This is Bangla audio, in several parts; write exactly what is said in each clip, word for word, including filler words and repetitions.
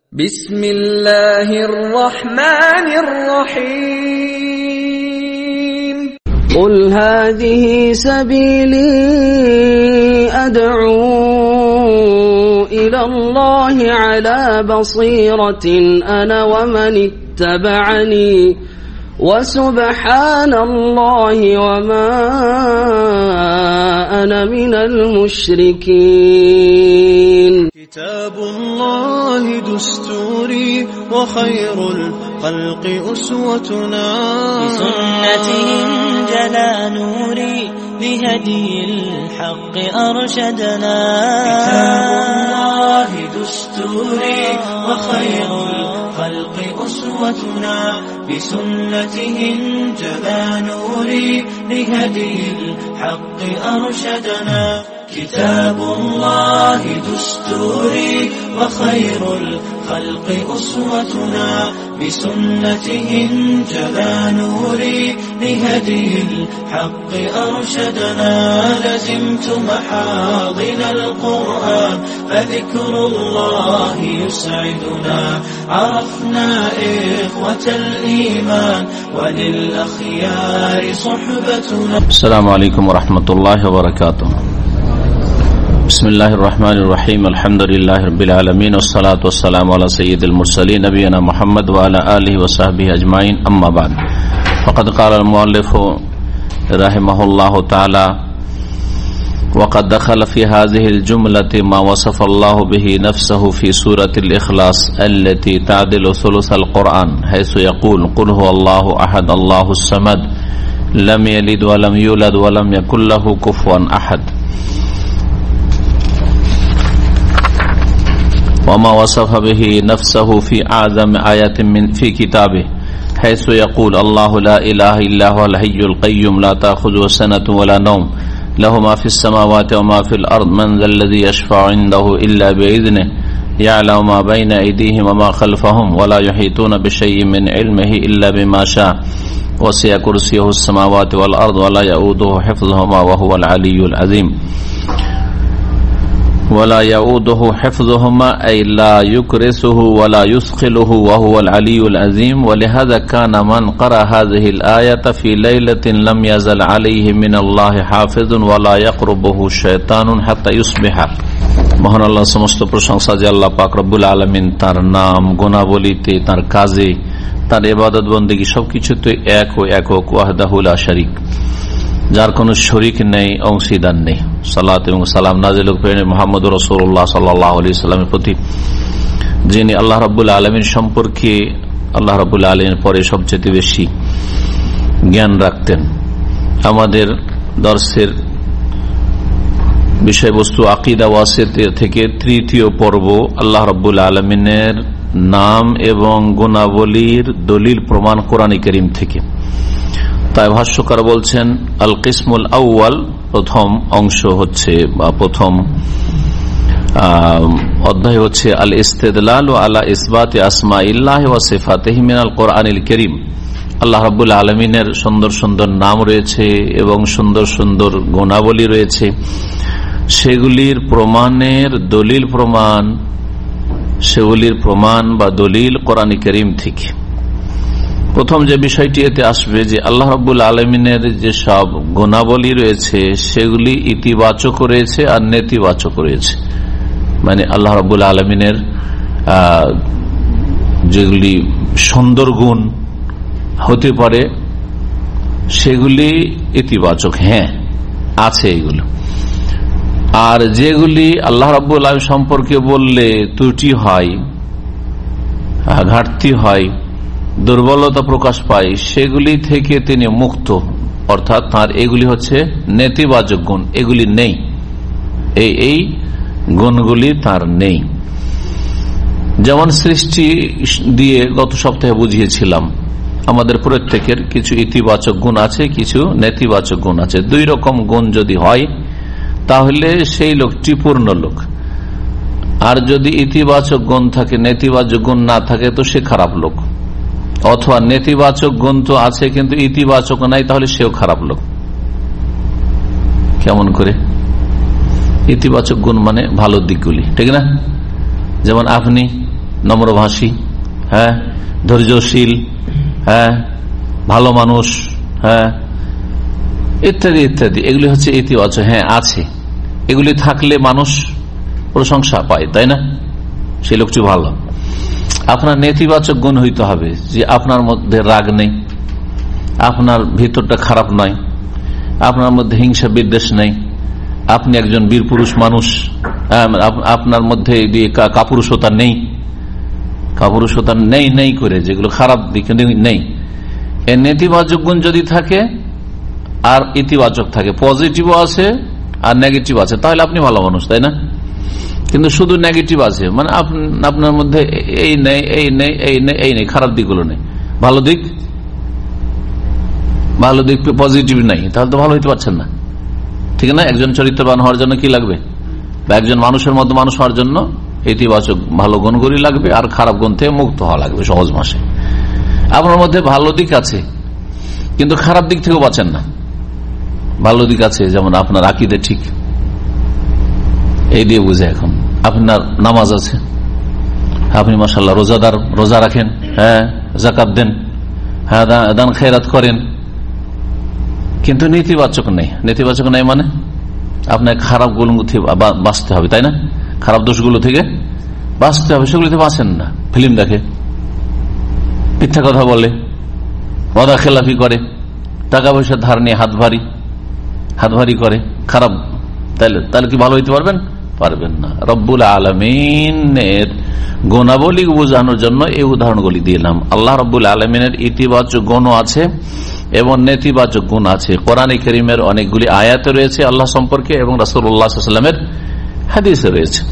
বিসমিল্লাহির রহমানির রহিম। قل هذه سبيلي أدعو إلى الله على بصيرة أنا ومن اتبعني وسبحان الله وما أنا من المشركين. كتاب الله دستوري وخير الخلق أسوتنا، بسنته جلا نوري لهدي الحق أرشدنا. كتاب الله دستوري وخير الخلق أسوتنا، بسنته جلا نوري لهدي الحق أرشدنا. كتاب الله دستوري وخير الخلق أسوتنا، بسنته جلا نوري لهدي الحق أرشدنا. لزمت محاضن القرآن فذكر الله يسعدنا. عرفنا إخوة الإيمان وللأخيار صحبتنا. السلام عليكم ورحمة الله وبركاته. بسم الله الرحمن الرحيم. الحمد لله رب العالمين، والصلاة والسلام على سيد المرسلين نبينا محمد وعلى آله وصحبه أجمعين. أما بعد، فقد قال المؤلف رحمه الله تعالى: وقد دخل في هذه الجملة ما وصف الله به نفسه في سورة الإخلاص التي تعدل ثلث القرآن، حيث يقول: قل هو الله أحد الله الصمد لم يلد ولم يولد ولم يكن له كفوا أحد. وما وصف به نفسه في أعظم آية من في كتابه، حيث يقول: الله لا إله إلا هو الحي القيوم لا تأخذه سنة ولا نوم له ما في السماوات وما في الأرض من ذا الذي يشفع عنده إلا بإذنه يعلم ما بين أيديهم وما خلفهم ولا يحيطون بشيء من علمه إلا بما شاء وسع كرسيه السماوات والأرض ولا يؤوده حفظهما وهو العلي العظيم. ولا يؤوده حفظهما أي لا يكرسه ولا يثقله وهو العلي العظيم. ولهذا كان من قرأ هذه الآية في ليلة لم يزل عليه من الله حافظ ولا يقربه شيطان حتى يصبح. মহান আল্লাহ সমস্ত প্রশংসা যে আল্লাহ পাক রব্বুল আলামিন তার নাম, গুণাবলীতে, তার কাজে, তার ইবাদত বন্দেগী সবকিছুতে এক ও একক, ওয়াহদাহু লা শারীক, যার কোন শরীক নেই, অংশীদার নেই। সালাত এবং সালাম নাযিল করেন মুহাম্মদুর রাসূলুল্লাহ সাল্লাল্লাহু আলাইহি সাল্লামের প্রতি, যিনি আল্লাহ রাব্বুল আলামিন সম্পর্কে আল্লাহ রাব্বুল আলামিনের পরে সবচেয়ে বেশি জ্ঞান রাখতেন। আমাদের দর্শের বিষয়বস্তু আকীদা ওয়াসিতা থেকে তৃতীয় পর্ব, আল্লাহ রাব্বুল আলামিনের নাম এবং গুণাবলীর দলিল প্রমাণ কোরআন কারীম থেকে। তাই ভাষ্যকার বলছেন, আল কিসমুল আউয়াল, প্রথম অংশ হচ্ছে বা প্রথম অধ্যায় হচ্ছে আল ইস্তিদলাল আলা ইসবাতি আসমাইল্লাহি ওয়া সিফাতিহি মিনাল কোরআনিল কারীম। আল্লাহ রাব্বুল আলামিনের সুন্দর সুন্দর নাম রয়েছে এবং সুন্দর সুন্দর গুণাবলী রয়েছে, সেগুলির প্রমাণের দলিল প্রমাণ সেগুলির প্রমাণ বা দলিল কোরআন কারীম থেকে। প্রথম যে বিষয়টি এতে আসবে যে আল্লাহ রাব্বুল আলামিনের যে সব গুণাবলী রয়েছে সেগুলি ইতিবাচক রয়েছে আর নেতিবাচক রয়েছে। মানে আল্লাহ রাব্বুল আলামিনের যেগুলি সুন্দর গুণ হতে পারে সেগুলি ইতিবাচক, হ্যাঁ আছে এগুলো। আর যেগুলি আল্লাহ রাব্বুল আলামিন সম্পর্কে বললে ত্রুটি হয়, ঘাটতি হয়, দুর্বলতা প্রকাশ পায়, সেগুলি থেকে তিনি মুক্ত, অর্থাৎ তার এগুলি হচ্ছে নেতিবাচক গুণ, এগুলি নেই, এই এই গুণগুলি তার নেই। যেমন সৃষ্টি দিয়ে গত সপ্তাহে বুঝিয়েছিলাম, আমাদের প্রত্যেকের কিছু ইতিবাচক গুণ আছে, কিছু নেতিবাচক গুণ আছে। দুই রকম গুণ যদি হয় তাহলে সেই লোকটি পূর্ণ লোক, আর যদি ইতিবাচক গুণ থাকে, নেতিবাচক গুণ না থাকে তো সে খারাপ লোক। অথবা নেতিবাচক গুণ তো আছে কিন্তু ইতিবাচক নাই, তাহলে সেও খারাপ লোক। কেমন করে? ইতিবাচক গুণ মানে ভালো দিকগুলি, ঠিক না? যেমন আপনি নম্রভাষী, হ্যাঁ, ধৈর্যশীল, হ্যাঁ, ভালো মানুষ, হ্যাঁ, ইত্যাদি ইত্যাদি। এগুলি হচ্ছে ইতিবাচক। হ্যাঁ, আছে, এগুলি থাকলে মানুষ প্রশংসা পায়, তাই না? সেই লোকটি ভালো। আপনার নেতিবাচক গুণ হইতে হবে যে আপনার মধ্যে রাগ নেই, আপনার ভিতরটা খারাপ নয়, আপনার মধ্যে হিংসা বিদ্বেষ নেই, আপনি একজন বীর পুরুষ মানুষ, আপনার মধ্যে কাপুরুষতা নেই, কাপুরুষতা নেই নেই করে যেগুলো খারাপ দিক নেই। এই নেতিবাচক গুণ যদি থাকে আর ইতিবাচক থাকে, পজিটিভও আছে আর নেগেটিভ আছে, তাহলে আপনি ভালো মানুষ, তাই না? কিন্তু শুধু নেগেটিভ আছে, মানে আপনার মধ্যে এই নেই এই নেই এই নেই এই নেই, খারাপ দিকগুলো নেই, ভালো দিক ভালো দিক পজিটিভ নাই, তাহলে তো ভালো হইতে পারছেন না, ঠিক না? একজন চরিত্রবান হওয়ার জন্য কি লাগবে? বা একজন মানুষের মতো মানুষ হওয়ার জন্য ইতিবাচক ভালো গুণগুলি লাগবে আর খারাপ গুণ থেকে মুক্ত হওয়া লাগবে সহজ মাসে। আপনার মধ্যে ভালো দিক আছে কিন্তু খারাপ দিক থেকেও বাঁচেন না। ভালো দিক আছে, যেমন আপনার আকীদা ঠিক, এই দিয়ে বুঝে। এখন আপনার নামাজ আছে, আপনি মাশাআল্লাহ রোজাদার, রোজা রাখেন, হ্যাঁ, যাকাত দেন, হ্যাঁ, দান খেরাত করেন, কিন্তু নেতিবাচক নেই। নেতিবাচক নেই মানে আপনার খারাপ গুলো থেকে বাঁচতে হবে, তাই না? খারাপ দোষগুলো থেকে বাঁচতে হবে, সেগুলো থেকে বাঁচেন না। ফিল্ম দেখে, মিথ্যা কথা বলে, ওয়াদা খেলাফি করে, টাকা পয়সা ধার নিয়ে হাত ভারী হাত ভারী করে, খারাপ। তাহলে তাহলে কি ভালো হইতে পারবেন? পারবেন না। রব্বুল আলামিনের গুণাবলী বোঝানোর জন্য এই উদাহরণগুলি দিলাম। আল্লাহ রব্বুল আলামিনের ইতিবাচক গুণও আছে এবং নেতিবাচক গুণ আছে। কোরআনে কারীমের অনেকগুলি আয়াত রয়েছে আল্লাহ সম্পর্কে এবং রাসূলুল্লাহ সাল্লাল্লাহু আলাইহি ওয়াসাল্লামের হাদিসে রয়েছে।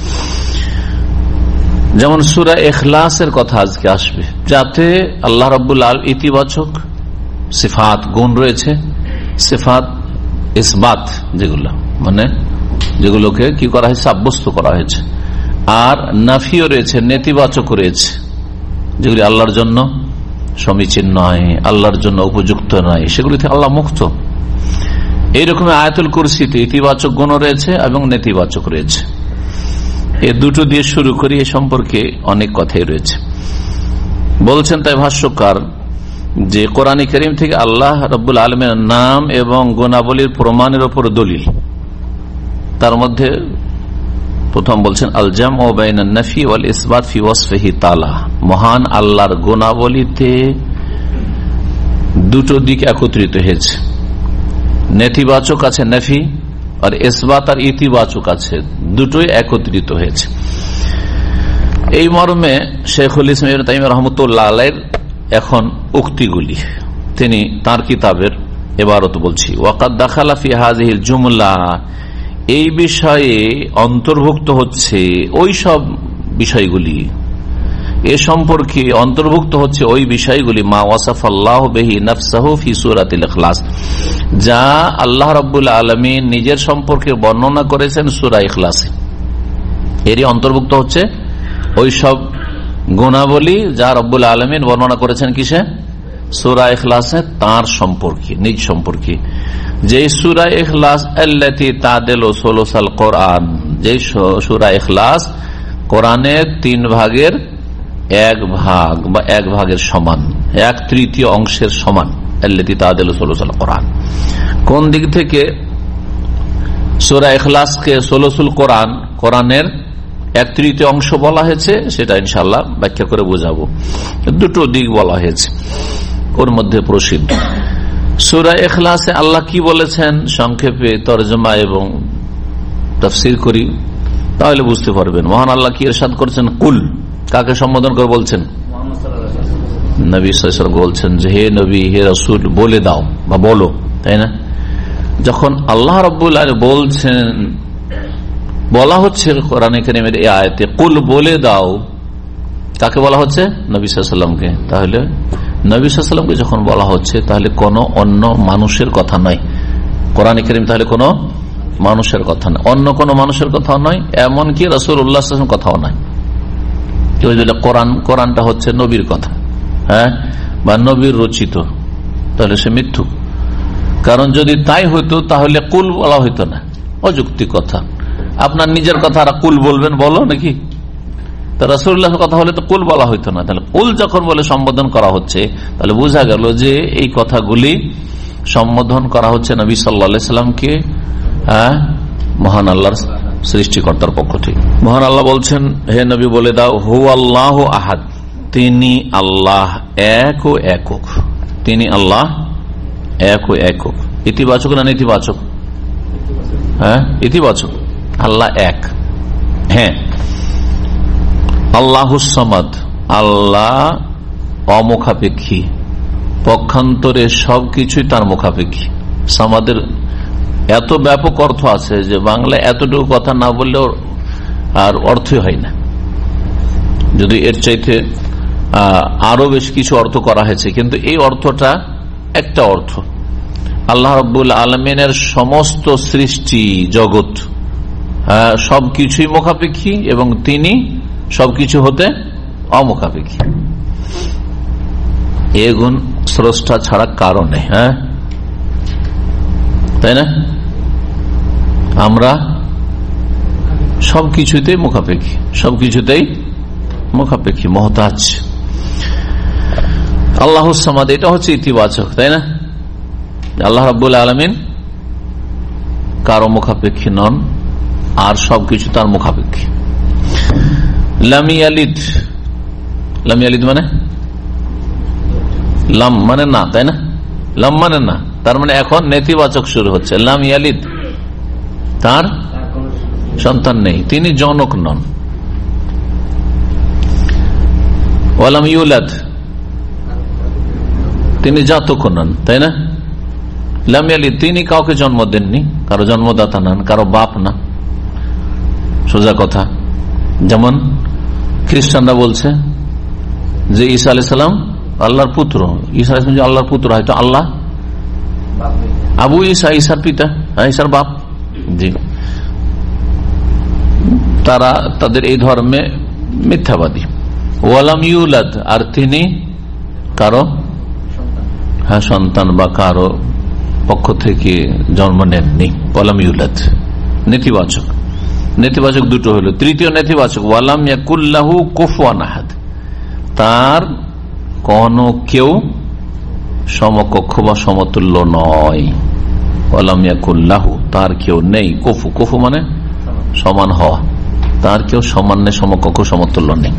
যেমন সূরা ইখলাসের কথা আজকে আসবে, যাতে আল্লাহ রাব্বুল আলামিন ইতিবাচক সিফাত গুণ রয়েছে, সিফাত ইসবাত যেগুলো, মানে যেগুলোকে কি করা হয়েছে, সাব্যস্ত করা হয়েছে, আর নাফিও রয়েছে, নেতিবাচক রয়েছে, যেগুলি আল্লাহর জন্য সমীচীন নয়, আল্লাহর জন্য উপযুক্ত নয়, সেগুলি থেকে আল্লাহ মুক্ত। এইরকম আয়াতুল কুরসিতে ইতিবাচক গুণ রয়েছে এবং নেতিবাচক রয়েছে। এই দুটো দিয়ে শুরু করি, এ সম্পর্কে অনেক কথাই রয়েছে। বলছেন তাই ভাষ্যকার যে কোরআন কারীম থেকে আল্লাহ রাব্বুল আলামিনের নাম এবং গুণাবলীর প্রমাণের উপর দলিল। তার মধ্যে প্রথম বলছেন আল জামউ বাইনান নাফি ওয়াল ইসবাত ফি ওয়াসফিহি তাআলা। মহান আল্লাহর গুণাবলীতে দুটো দিক একত্রিত হয়েছে, নেতিবাচক আছে নাফি, আর ইসবাত আর ইতিবাচক আছে, দুটোই একত্রিত হয়েছে। এই মর্মে শেখুল ইসলাম ইবনে তাইমিয়া রাহমাতুল্লাহ আলাইহির এখন উক্তিগুলি তিনি তার কিতাবের ইবারত বলছি। ওয়াকাদ দাখালা ফি হাযিহিল জুমলা, এই বিষয়ে অন্তর্ভুক্ত হচ্ছে ওই সব বিষয়গুলি, এ সম্পর্কে অন্তর্ভুক্ত হচ্ছে ওই বিষয়গুলি মা ওয়াসাফাল্লাহু বিহি নাফসাহু ফি সূরাতিল ইখলাস, যা আল্লাহ রাব্বুল আলামিন নিজের সম্পর্কে বর্ণনা করেছেন সূরা ইখলাসে। এরই অন্তর্ভুক্ত হচ্ছে ওই সব গুণাবলী যা রব্বুল আলামিন বর্ণনা করেছেন কিসে, সূরা ইখলাসে, তার সম্পর্কে, নিজ সম্পর্কে। যে সূরা ইখলাস আল্লাতী তাদিলু সুলুসাল কোরআন, যে সূরা ইখলাস কোরআনের তিন ভাগের এক ভাগ বা এক ভাগের সমান, এক তৃতীয় অংশের সমান। আল্লাতী তাদিলু সুলুসাল কোরআন, কোন দিক থেকে সূরা ইখলাসকে সুলুসুল কোরআন, কোরআনের এক তৃতীয় অংশ বলা হয়েছে, সেটা ইনশাআল্লাহ ব্যাখ্যা করে বোঝাবো। দুটো দিক বলা হয়েছে, ওর মধ্যে প্রসিদ্ধ সূরা ইখলাসে আল্লাহ কি বলেছেন সংক্ষেপে তরজমা এবং তাফসীর করি, তাহলে বুঝতে পারবেন। মহান আল্লাহ কি ইরশাদ করেছেন, কুল, কাকে সম্বোধন করে বলছেন? নবী সাল্লাল্লাহু আলাইহি ওয়াসাল্লাম বলছেন যে হে নবী, হে রাসূল, বলে দাও বা বলো, তাই না? যখন আল্লাহ রাব্বুল আলামিন বলছেন, বলা হচ্ছে কোরআনে কারীমের এই আয়াতে কুল, বলে দাও, কাকে বলা হচ্ছে? নবী সাল্লাল্লাহু আলাইহি ওয়াসাল্লামকে। তাহলে নবী সাল্লাল্লাহু আলাইহি ওয়াসাল্লামকে যখন বলা হচ্ছে, তাহলে কোনো অন্য মানুষের কথা নয়। কোরআনে কারীম তাহলে কোনো মানুষের কথা নয়, অন্য কোনো মানুষের কথা নয়, এমনকি রাসূলুল্লাহ সাল্লাল্লাহু আলাইহি ওয়াসাল্লাম কথাও নয়। কেউ যদি কোরআন কোরআনটা হচ্ছে নবীর কথা, হ্যাঁ, বা নবীর রচিত, তাহলে সে মিথ্যুক। কারণ যদি তাই হইতো তাহলে কুল বলা হইতো না, অযৌক্তিক কথা। আপনার নিজের কথা আর কুল বলবেন, বলো নাকি? তা রাসূলুল্লাহর কথা হলে তো কুল বলা হইতো না। তাহলে কুল যখন বলে সম্বোধন করা হচ্ছে, তাহলে বোঝা গেল যে এই কথাগুলি সম্বোধন করা হচ্ছে নবী সাল্লাল্লাহু আলাইহি সাল্লামকে, হ্যাঁ, মহান আল্লাহর সৃষ্টিকর্তার পক্ষ থেকে। মহান আল্লাহ বলছেন, হে নবী বলে দাও, হু আল্লাহু আহাদ, তিনি আল্লাহ এক ও একক। তিনি আল্লাহ এক ও একক। ইতিবাচক না নেতিবাচক? হ্যাঁ, ইতিবাচক। আল্লাহ এক। হ্যাঁ, আল্লাহুস সামাদ, আল্লাহ অমুখাপেক্ষী, পক্ষান্তরে সবকিছুই তার মুখাপেক্ষী। সামাদের এত ব্যাপক অর্থ আছে যে বাংলায় এতটুকু কথা না বললেও আর অর্থই হয় না। যদি এর চাইতে আরো বেশ কিছু অর্থ করা হয়েছে, কিন্তু এই অর্থটা একটা অর্থ। আল্লাহ রাব্বুল আলামিনের সমস্ত সৃষ্টি জগৎ সবকিছুই মুখাপেক্ষী এবং তিনি সবকিছু হতে অমুখাপেক্ষী। এ গুণ স্রষ্টা ছাড়া কারণে, হ্যাঁ, তাই না? আমরা সবকিছুতেই মুখাপেক্ষী, সবকিছুতেই মুখাপেক্ষী, মহতাজ। আল্লাহুস সামাদ, এটা হচ্ছে ইতিবাচক, তাই না? আল্লাহ রাব্বুল আলামিন কারো মুখাপেক্ষী নন, আর সবকিছু তার মুখাপেক্ষী। লাম ইয়ালিদ, লাম ইয়ালিদ মানে লাম মানে না, তাই না? লাম মানে না, তার মানে এখন নেতিবাচক শুরু হচ্ছে। লাম ইয়ালিদ, তার সন্তান নেই, তিনি জনক নন। ওয়ালাম ইউলাদ, তিনি জাতক নন, তাই না? লাম ইয়ালিদ, তিনি কাউকে জন্ম দেননি, কারো জন্মদাতা নন, কারো বাপ না, সোজা কথা। যেমন খ্রিস্টানরা বলছে যে ঈসা আলাইহিস সালাম আল্লাহর পুত্র। ঈসা আলাইহিস সালাম আল্লাহর পুত্র, হয়তো আল্লাহ আবু ঈসা, ঈসার পিতা, ঈসার বাপ। জি, তারা তাদের এই ধর্মে মিথ্যাবাদী। ওয়ালাম ইউলাদ, আর তিনি কারো, হ্যাঁ, সন্তান বা কারো পক্ষ থেকে জন্ম নেননি। ওয়ালাম ইউলাদ নেতিবাচক। নেতিবাচক দুটো হলো। তৃতীয় নেতিবাচক, ওয়ালাম ইয়াকুল্লাহু কুফুয়ান আহাদ, তার কোন কেউ সমকক্ষ বা সমতুল্য নয়। ওয়ালাম ইয়াকুল্লাহু, তার কেউ নেই। কুফু, কুফু মানে সমান হওয়া, তার কেউ সমান নেই, সমকক্ষ সমতুল্য নেই।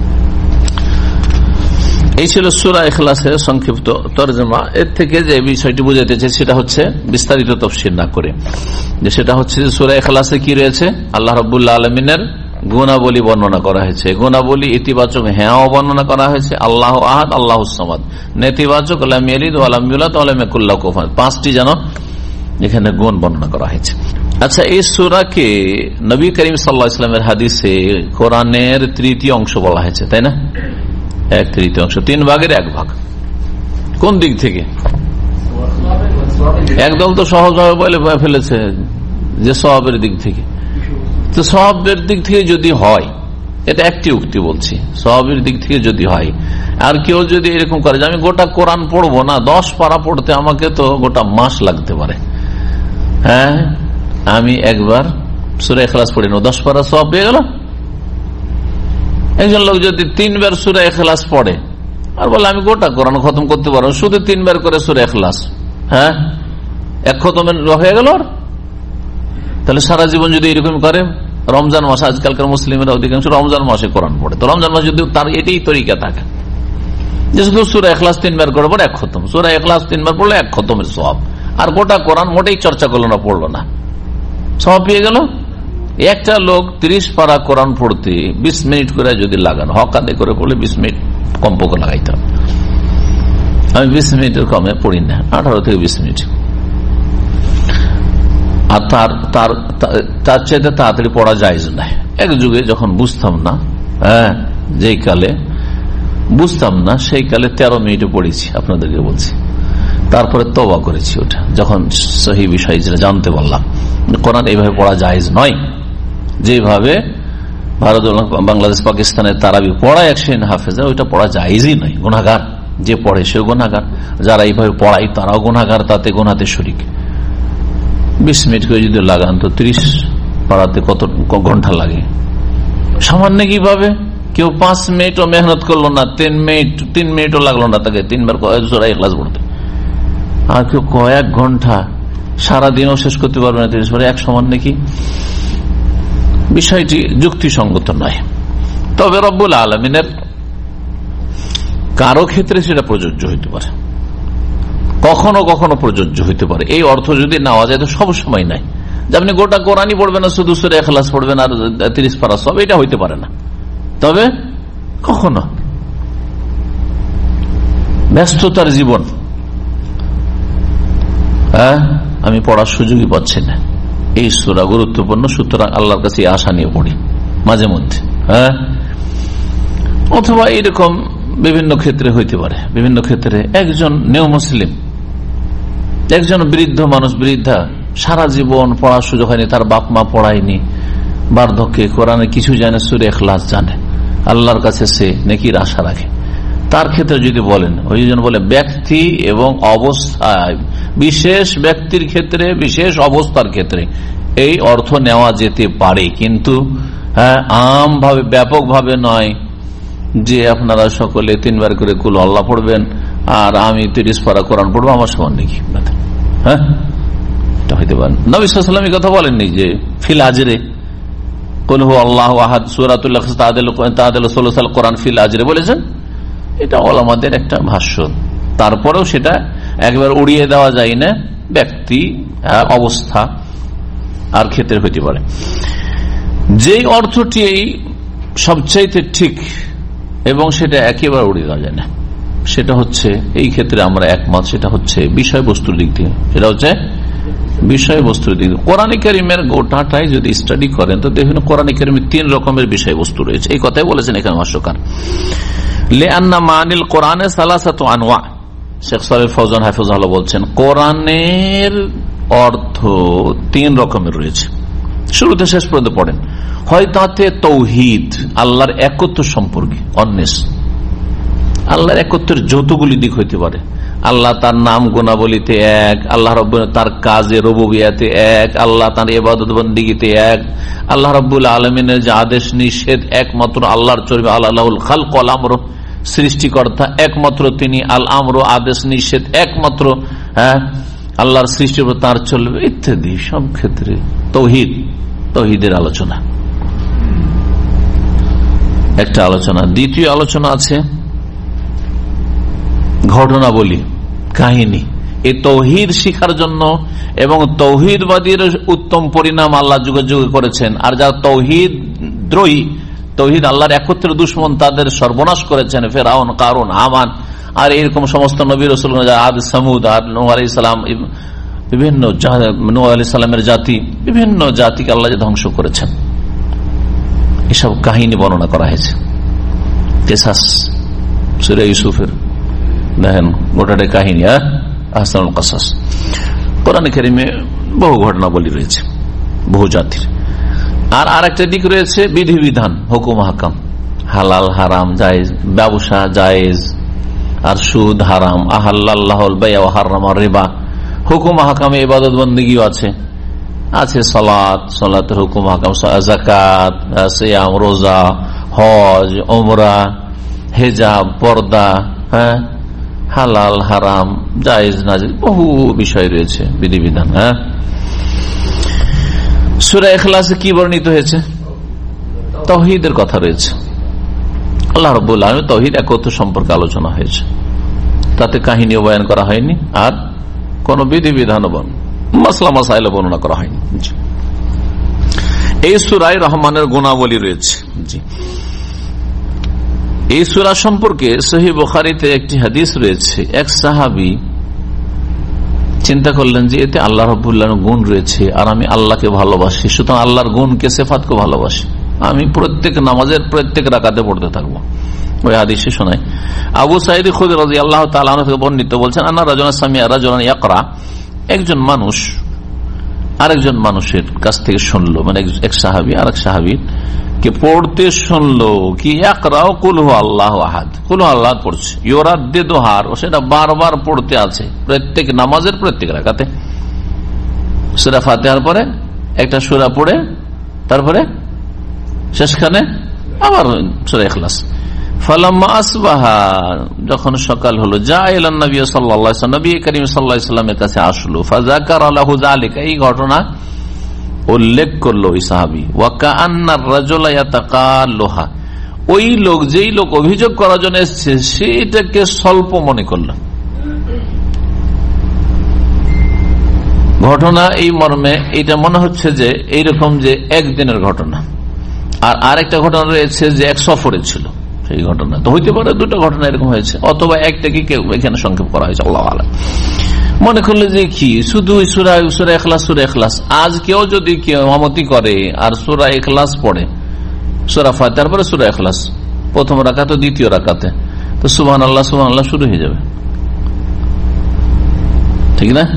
এই ছিল সূরা ইখলাসের সংক্ষিপ্ত তরজমা। এর থেকে যে বিষয়টি বুঝাতে চাই সেটা হচ্ছে, বিস্তারিত তাফসীর না করে, যে সেটা হচ্ছে যে সূরা ইখলাসে কি রয়েছে, আল্লাহ রাব্বুল আলামিনের গুণাবলী বর্ণনা করা হয়েছে। গুণাবলী ইতিবাচক হ্যাঁ বর্ণনা করা হয়েছে, আল্লাহ আহাদ, আল্লাহুস সামাদ। নেতিবাচক লাম ইয়ালিদ ওয়া লাম ইউলাদ ওয়া লাম ইয়াকুল লাহু কুফুয়ান, পাঁচটি যেন এখানে গুণ বর্ণনা করা হয়েছে। আচ্ছা, এই সূরাকে নবী করিম সাল্লাল্লাহু আলাইহি ওয়াসাল্লামের হাদিসে কোরআনের তৃতীয় অংশ বলা হয়েছে, তাই না? এক তৃতীয় অংশ, তিন ভাগের এক ভাগ। কোন দিক থেকে? একদল তো সহজভাবে বলে ফেলেছে যে সওয়াবের দিক থেকে। তো সওয়াবের দিক থেকে যদি হয়, এটা একটি উক্তি বলছি, সওয়াবের দিক থেকে যদি হয়, আর কেউ যদি এরকম করে যে আমি গোটা কোরআন পড়বো না, দশ পারা পড়তে আমাকে তো গোটা মাস লাগতে পারে, হ্যাঁ, আমি একবার সূরা ইখলাস পড়ি না, দশ পারা সওয়াব পেয়ে গেল। একজন লোক যদি তিনবার সূরা ইখলাস পড়ে আর বলে আমি গোটা কোরআন খতম করতে পারবো, শুধু তিনবার করে সূরা ইখলাস, হ্যাঁ, এক খতমের হয়ে গেল। তাহলে সারা জীবন যদি এরকম করে, রমজান মাসে আজকালকার মুসলিমের অধিকাংশ রমজান মাসে কোরআন পড়ে, তো রমজান মাসে যদি তার এটাই তরিকা থাকে যে শুধু সূরা ইখলাস তিনবার করে পড়ে এক খতম, সূরা ইখলাস তিনবার পড়লে এক খতমের সওয়াব, আর গোটা কোরআন মোটেই চর্চা করলো না, পড়লো না, সওয়াব পেয়ে গেল। একটা লোক ত্রিশ পারা কোরআন পড়তে বিশ মিনিট করে যদি লাগান, হক আদায় করে পড়লে বিশ মিনিট কমপক্ষে লাগাইতে হবে। আমি বিশ মিনিটের কমে পড়ি না, আঠারো থেকে বিশ মিনিট। আর তার তার তার চাইতে তাড়াতাড়ি পড়া জায়েজ নাই। এক যুগে যখন বুঝতাম না, হ্যাঁ, যেই কালে বুঝতাম না সেই কালে তেরো মিনিটে পড়েছি, আপনাদেরকে বলছি। তারপরে তওবা করেছি ওটা, যখন সহি বিষয় জানতে পারলাম কোরআন এইভাবে পড়া জায়েজ নয়। যেভাবে ভারত, বাংলাদেশ, পাকিস্তানের তারাবি পড়ায় একশো হাফেজা, ওইটা পড়া জায়েজই নয়। গুনাহগার, যে পড়ে সেও গুনাহগার, যারা এইভাবে পড়ায় তারাও গুনাহগার, তাতে গুনাহতে শরীক। বিশ মিনিট করে যদি লাগান তো ত্রিশ পাড়াতে কত ঘন্টা লাগে? সামান্য কিভাবে কেউ পাঁচ মিনিটও মেহনত করলো না, তিন মিনিট তিন মিনিটও লাগলো না তাকে তিনবার সূরা ইখলাস পড়তে। আর কেউ কয়েক ঘন্টা সারাদিনও শেষ করতে পারবে না তিরিশ বার, এক সমান নাকি? বিষয়টি যুক্তিসঙ্গত নয়। তবে রব্বুল আলামিনের কারো ক্ষেত্রে সেটা প্রযোজ্য হইতে পারে, কখনো কখনো প্রযোজ্য হইতে পারে। এই অর্থ যদি নেওয়া যায় তো সব সময় নাই যে আপনি গোটা কোরআনই পড়বেন না, শুধু সূরা ইখলাস পড়বেন আর তিরিশ পারা সব, এটা হইতে পারে না। তবে কখনো ব্যস্ততার জীবন, হ্যাঁ আমি পড়ার সুযোগই পাচ্ছি না, এই সূরা গুরুত্বপূর্ণ, সুতরাং আল্লাহর কাছে আশা নিয়ে পড়ি মাঝে মধ্যে, হ্যাঁ। অথবা এইরকম বিভিন্ন ক্ষেত্রে হইতে পারে। বিভিন্ন ক্ষেত্রে একজন নিউ মুসলিম, একজন বৃদ্ধ মানুষ, বৃদ্ধা, সারা জীবন পড়ার সুযোগ হয়নি, তার বাপ মা পড়ায়নি, বার্ধক্যে কোরআনে কিছু জানে, সূরা ইখলাস জানে, আল্লাহর কাছে সে নেকির আশা রাখে। তার ক্ষেত্রে যদি বলেন, ওই জন্য বলে ব্যক্তি এবং অবস্থায়, বিশেষ ব্যক্তির ক্ষেত্রে, বিশেষ অবস্থার ক্ষেত্রে এই অর্থ নেওয়া যেতে পারে, কিন্তু হ্যাঁ আম ভাবে, ব্যাপক ভাবে নয় যে আপনারা সকলে তিনবার করে কুল আল্লাহ পড়বেন আর আমি তিরিশ পারা কোরআন পড়বো, আমার সমান নাকি? হ্যাঁ, হইতে পারেন। নবী সাল্লাল্লাহু আলাইহি ওয়াসাল্লাম কথা বলেননি যে ফিল আজরে কুল হু আল্লাহু আহাদ সূরাতুল ইখলাস তাআদিল সুলুসাল কোরআন ফিল আজরে বলেছেন? এটা ওলামাদের একটা ভাষ্য। তারপরেও সেটা একবার উড়িয়ে দেওয়া যায় না, ব্যক্তি, অবস্থা আর ক্ষেত্রে হইতে পারে। যেই অর্থটি সবচাইতে ঠিক এবং সেটা একেবারে উড়িয়ে দেওয়া যায় না, সেটা হচ্ছে এই ক্ষেত্রে আমরা একমত, সেটা হচ্ছে বিষয়বস্তুর দিক থেকে, সেটা হচ্ছে বিষয়বস্তুর দিক থেকে। কোরআন কারীমের গোটাটাই যদি স্টাডি করেন তো দেখবেন কোরআন কারীমে তিন রকমের বিষয়বস্তু রয়েছে। এই কথাই বলেছেন এখানে ভাষ্যকার, লিআন্না মানিল কোরআনে সালাসাতু আনওয়া। শেখ সালেহ ফৌজান হাফিজাহুল্লাহ বলছেন কোরআনের অর্থ তিন রকমের রয়েছে। শুরুতে শেষ পর্যন্ত পড়েন, হয় তাতে তৌহিদ, আল্লাহর একত্ব সম্পর্কে, অন্বেষ, আল্লাহর একত্বের যতগুলি দিক হইতে পারে, আল্লাহ তার নাম গুণাবলীতে এক, আল্লাহ রাব্বুল তার কাজে রুবুবিয়াতে এক, আল্লাহ তার ইবাদত বন্দেগীতে এক, আল্লাহ রাব্বুল আলামিনের যে আদেশ নিষেধ একমাত্র আল্লাহর চলবে, আল্লাহুল খালক ওয়াল আমর, সৃষ্টিকর্তা একমাত্র তিনি, আল আমর আদেশ নিষেধ একমাত্র, হ্যাঁ আল্লাহর সৃষ্টির উপর তার চলবে, ইত্যাদি সব ক্ষেত্রে তৌহিদ, তৌহিদের আলোচনা একটা আলোচনা। দ্বিতীয় আলোচনা আছে ঘটনা বলি, কাহিনী। এই তৌহিদ শিখার জন্য এবং তৌহিদবাদীর উত্তম পরিণাম আল্লাহ যুগে যুগে করেছেন, আর যারা তৌহিদ দ্রোহী, তৌহিদ আল্লাহর একত্রের দুশ্মন, তাদের সর্বনাশ করেছেন ফেরাউন, কারুন, হামান, আর এরকম সমস্ত নবী রাসূল, আদ, সামুদ, আর নূহ আলাইহিস সালাম, বিভিন্ন নূহ আলাইহিস সালামের জাতি, বিভিন্ন জাতিকে আল্লাহ ধ্বংস করেছেন। এসব কাহিনী বর্ণনা করা হয়েছে। কিসাস সূরা ইউসুফের দেখেন গোটাটাই কাহিনী, আহসানুল কিসাস। কোরআনে কারীমে বহু ঘটনাবলী রয়েছে বহু জাতির। আর আরেকটা দিক রয়েছে বিধিবিধান, হুকুম হাকাম, হালাল হারাম জায়েজ, ব্যবসা জায়েজ আর সুদ হারাম, আহাল্লাল্লাহুল বাই'a ওয়া হারামা রিবা। হুকুম হাকামে ইবাদত বন্দেগীও আছে, আছে সালাত, সালাতের হুকুম হাকাম, যাকাত, সিয়াম, রোজা, হজ, উমরা, হিজাব, পর্দা, হ্যাঁ হালাল হারাম জায়েজ নাজায়েজ বহু বিষয় রয়েছে, বিধিবিধান। হ্যাঁ, সূরা ইখলাসে কি বর্ণিত হয়েছে? তাওহীদের কথা রয়েছে। আল্লাহ রাব্বুল আলামিন তাওহীদ একত্ব সম্পর্কে আলোচনা হয়েছে, তাতে কাহিনীও বয়ান করা হয়নি আর কোন বিধিবিধান মাসলা মাসাইল বর্ণনা করা হয়নি। এই সূরায় রহমানের গুণাবলী রয়েছে। জি, এই সূরা সম্পর্কে সহিহ বুখারীতে একটি হাদিস রয়েছে। এক সাহাবী চিন্তা করলেন যে এতে আল্লাহ রাব্বুল আলামিনের গুণ রয়েছে আর আমি আল্লাহকে ভালোবাসি, সুতরাং আল্লাহর গুণকে, সিফাতকে ভালোবাসি, আমি প্রত্যেক নামাজের প্রত্যেক রাকাতে পড়তে থাকবো। ওই হাদিসে শোনায় আবু সাঈদ খুদরী রাদিয়াল্লাহু তাআলা আনহু থেকে বর্ণিত, বলছেন আন্না রাজুলান সামি'a রাজুলান ইয়াকরা, একজন মানুষ আরেকজন মানুষের কাছ থেকে শুনলো, মানে এক সাহাবী আরেক সাহাবী কে পড়তে শুনলো কি ইয়াকরাউ কুল হু আল্লাহু আহাদ, কুল হু আল্লাহ পড়ছে, ইউরাদ্দিদুহা, সেটা বারবার পড়তে আছে প্রত্যেক নামাজের প্রত্যেক রাকাতে। সূরা ফাতিহার পরে একটা সূরা পড়ে তারপরে শেষখানে আবার সূরা ইখলাস। ফালাম্মা আসবাহা, যখন সকাল হলো, যা ইলান নবী সাল্লাল্লাহু আলাইহি ওয়াসাল্লাম, নবী করিম সাল্লাল্লাহু আলাইহি ওয়াসাল্লামের কাছে আসলো। ফাযাকারা লাহু যালিকা, এই ঘটনা উল্লেখ করলো ওই সাহাবী। ওয়া কাআন্না আর-রাজুলা ইয়াতাকাল্লুহা, ওই লোক, যেই লোক অভিযোগ করার জন্য এসেছে সেটাকে স্বল্প মনে করল। ঘটনা এই মর্মে, এটা মনে হচ্ছে যে এইরকম যে একদিনের ঘটনা, আর আরেকটা ঘটনা রয়েছে যে এক সফরে ছিল সেই ঘটনা। তো হইতে পারে দুটো ঘটনা এরকম হয়েছে, অথবা একটাকে কেউ এখানে সংক্ষেপ করা হয়েছে, আল্লাহু আ'লাম। মনে করলে যে কি শুধু সূরা সূরা ইখলাস সূরা ইখলাস, আজ কেউ যদি কেউ ইমামতি করে আর সূরা ইখলাস পড়ে, সূরা ফাতিহা তারপরে সূরা ইখলাস, প্রথম রাকাতে দ্বিতীয় রাকাতে, তো সুবহানাল্লাহ সুবহানাল্লাহ শুরু হয়ে যাবে, ঠিক না?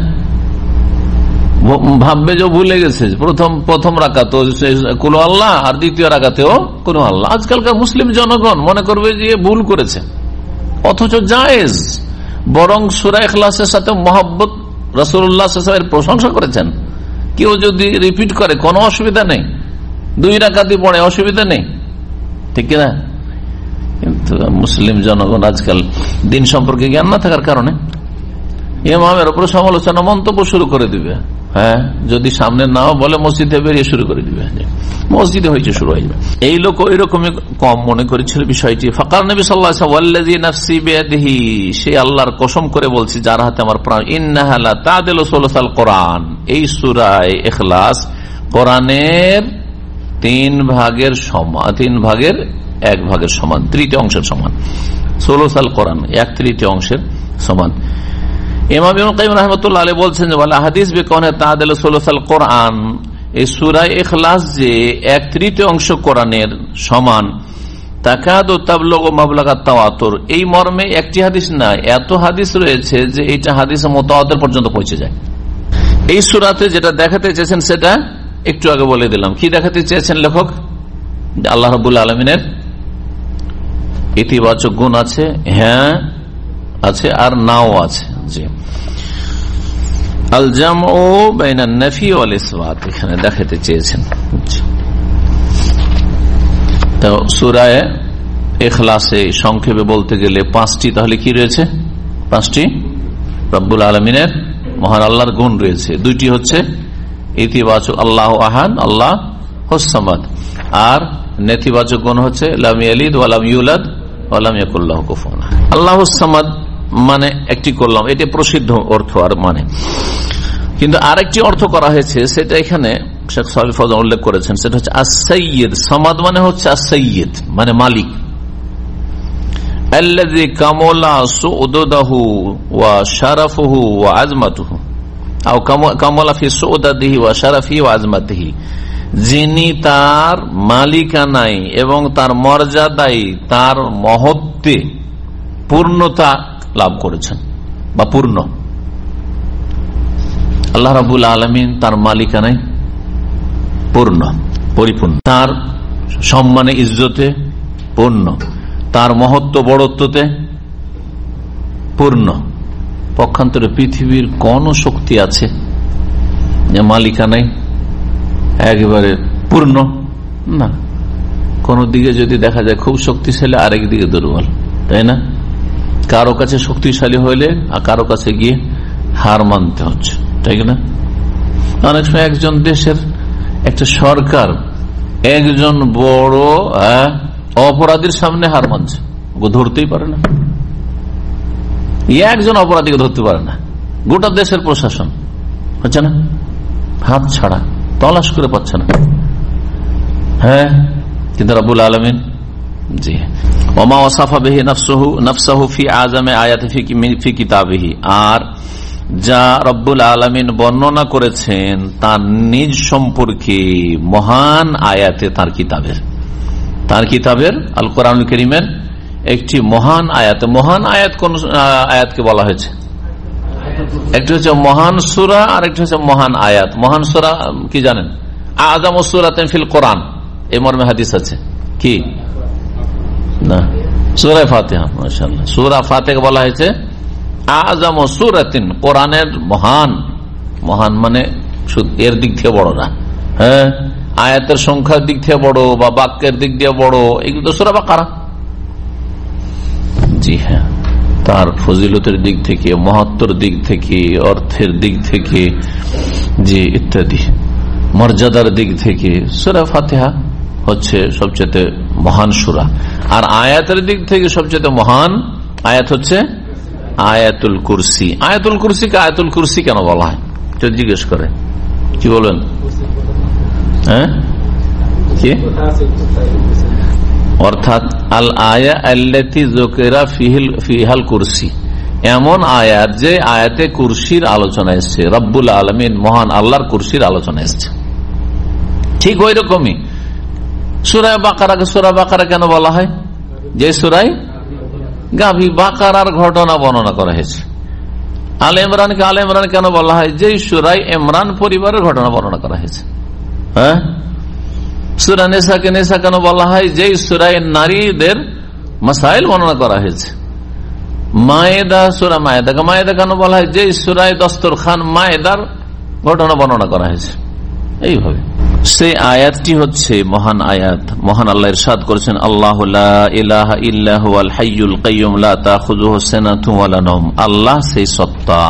ভাববে যে ভুলে গেছে প্রথম প্রথম রাকাত কুল আল্লাহ আর দ্বিতীয় রাকাতেও কুল আল্লাহ। আজকালকার মুসলিম জনগণ মনে করবে যে ভুল করেছে, অথচ জায়েজ। বরং সূরা ইখলাসের সাথে মহব্বত রাসূলুল্লাহ সাল্লাল্লাহু আলাইহি ওয়াসাল্লামের প্রশংসা করেছেন। কেউ যদি রিপিট করে কোনো অসুবিধা নেই, দুই রাকাতই পড়ে অসুবিধা নেই, ঠিক না? কিন্তু মুসলিম জনগণ আজকাল দিন সম্পর্কে জ্ঞান না থাকার কারণে ইমামের উপর সমালোচনা মন্তব্য শুরু করে দিবে। হ্যাঁ, যদি সামনে নাও বলে মসজিদে বেরিয়ে শুরু করে দিবে, মসজিদে হয়েছে শুরু হয়ে যাবে। এই লোক ওই রকমই কম মনে করেছিল বিষয়টি। ফাকার নবী সাল্লাল্লাহু আলাইহি ওয়াসাল্লাম, ওয়াল্লাযী নাফসি বিয়াদিহি, সে আল্লাহর কসম করে বলছি যার হাতে আমার প্রাণ, ইন্নাহা লা তা'দিলু সুলুসাল কোরআন, এই সূরা ইখলাস কোরআনের তিন ভাগের সমান, তিন ভাগের এক ভাগের সমান, তৃতীয় অংশের সমান। সুলুসাল কোরআন এক তৃতীয় অংশের সমান। ইমাম ইবনে কাইয়িম রাহিমাহুল্লাহ আলাইহি বলছেন যে ওয়ালা হাদিস বিকাউনে তা'দিলু সুলুসাল কোরআন, এই সূরা ইখলাস যে এক তৃতীয় অংশ কোরআনের সমান, তাকাদু তাবলুগু মাবলাগাত তাওয়াতুর, এই মর্মে একটি হাদিস না, এত হাদিস রয়েছে যে এটা হাদিসে মুতাওয়াতির পর্যন্ত পৌঁছে যায়। এই সূরাতে যেটা দেখাতে চেয়েছেন সেটা একটু আগে বলে দিলাম। কি দেখাতে চেয়েছেন লেখক? আল্লাহ রাব্বুল আলামিনের ইতিবাচক গুণ আছে, হ্যাঁ আছে, আর নাও আছে। জি, আল জামউ বাইনান নাফি ওয়াল ইসবাত এখানে দেখাতে চেয়েছেন। তো সূরা ইখলাসে সংক্ষেপে বলতে গেলে পাঁচটি, তাহলে কি রয়েছে? পাঁচটি রব্বুল আলামিনের মহান আল্লাহর গুণ রয়েছে। দুইটি হচ্ছে ইতিবাচক, আল্লাহু আহাদ, আল্লাহ হুস সামাদ, আর নেতিবাচক গুণ হচ্ছে লাম ইয়ালিদ ওয়া লাম ইউলাদ ওয়া লাম ইয়াকুল লাহু কুফুয়ান আহাদ। আল্লাহুস সামাদ মানে একটি করলাম, এটা প্রসিদ্ধ অর্থ আর মানে, কিন্তু আরেকটি অর্থ করা হয়েছে সেটা এখানে শেখ সালেহ ফজল উল্লেখ করেছেন, সেটা হচ্ছে আস-সাইয়্যিদ। সামাদ মানে হচ্ছে আস-সাইয়্যিদ মানে মালিক, আল্লাযী কামালা সুউদাহু ওয়া শারাফুহু ওয়া আযমাতুহু, আও কামালা ফি সুউদাতিহি ওয়া শারাফিহি ওয়া আযমাতিহি, যিনি তার মালিকানায় এবং তার মর্যাদায়, তার মহত্বে পূর্ণতা লাভ করেছেন বা পূর্ণ। আল্লাহ রাব্বুল আলামিন তার মালিকানায় পূর্ণ, পরিপূর্ণ, তার সম্মানে ইজ্জতে পূর্ণ, তার মহত্ব বড়ত্বতে পূর্ণ। পক্ষান্তরে পৃথিবীর কোন শক্তি আছে যে মালিকানায় একেবারে পূর্ণ? না, কোন দিকে যদি দেখা যায় খুব শক্তিশালী, আরেক দিকে দুর্বল, তাই না? কারো কাছে শক্তিশালী হইলে আর কারো কাছে গিয়ে হার মানতে হচ্ছে, তাই না? অনেক সময় একজন দেশের একটা সরকার একজন বড় অপরাধীর সামনে হার মানছে, ও ধরতেই পারে না, একজন অপরাধীকে ধরতে পারে না, গোটা দেশের প্রশাসন হচ্ছে না, হাত ছাড়া, তলাশ করে পাচ্ছে না। হ্যাঁ, কিন্তু রাব্বুল আলামিন জি ওমা ওয়াসাফা বিহি নাফসুহু নাফসাহু ফি আযামি আয়াতি ফি কিতাবিহি, আর যা রব্বুল আলামিন বর্ণনা করেছেন তার নিজ সম্পর্কে মহান আয়াতে, তার কিতাবের তার কিতাবের আল কোরআনুল কারীমের একটি মহান আয়াতে। মহান আয়াত কোন আয়াতকে বলা হয়েছে? একটা হচ্ছে মহান সূরা আর একটা হচ্ছে মহান আয়াত। মহান সূরা কি জানেন? আযামু সূরাতিন ফিল কোরআন, এই মর্মে হাদিস আছে। কি না? সূরা ফাতিহা। মাশাআল্লাহ, সূরা ফাতিহা বলা হয়েছে আযামু সূরাতিন, কোরআনের মহান। মহান মানে এর দিক থেকে বড় না, হ্যাঁ, আয়াতের সংখ্যার দিক থেকে বড় বা বাক্যের দিক দিয়ে বড়, এগুলো তো সূরা বাকারা। জি হ্যাঁ, তার ফজিলতের দিক থেকে, মহত্তর দিক থেকে, অর্থের দিক থেকে, জি ইত্যাদি, মর্যাদার দিক থেকে সূরা ফাতিহা হচ্ছে সবচেয়ে মহান সূরা। আর আয়াতের দিক থেকে সবচেয়ে মহান আয়াত হচ্ছে আয়াতুল কুরসি। আয়াতুল কুরসিকে আয়াতুল কুরসি কেন বলা হয় জিজ্ঞেস করে, কি বলবেন? হ্যাঁ, কি অর্থাৎ আল আয়া আল্লাতী যুকিরা ফিহিল ফিহাল কুরসি, এমন আয়াত যে আয়াতে কুরসির আলোচনা এসছে, রব্বুল আলামিন মহান আল্লাহর কুরসির আলোচনা এসছে। ঠিক ওই রকমই সূরা বাকারাকে সূরা বাকারা কেন বলা হয়? যে সূরায় গাভী বাকারার ঘটনা বর্ণনা করা হয়েছে। আলে ইমরানকে আলে ইমরান কেন বলা হয়? যে সূরায় ইমরান পরিবারের ঘটনা বর্ণনা করা হয়েছে। হ্যাঁ, সূরা নিসাকে নিসা কেন বলা হয়? যে সূরায় নারীদের মাসাইল বর্ণনা করা হয়েছে। মায়েদা সূরা মায়েদাকে মায়েদা কেন বলা হয়? যে সূরায় দস্তরখান মায়েদার ঘটনা বর্ণনা করা হয়েছে। এইভাবে সেই আয়াতটি হচ্ছে মহান আয়াত। মহান আল্লাহ ইরশাদ করেছেন, আল্লাহু লা ইলাহা ইল্লা হুয়াল হাইয়ুল কাইয়্যুম লা তাখুযুহু সিনাতুন ওয়ালা নাওম। আল্লাহ সেই সত্তা,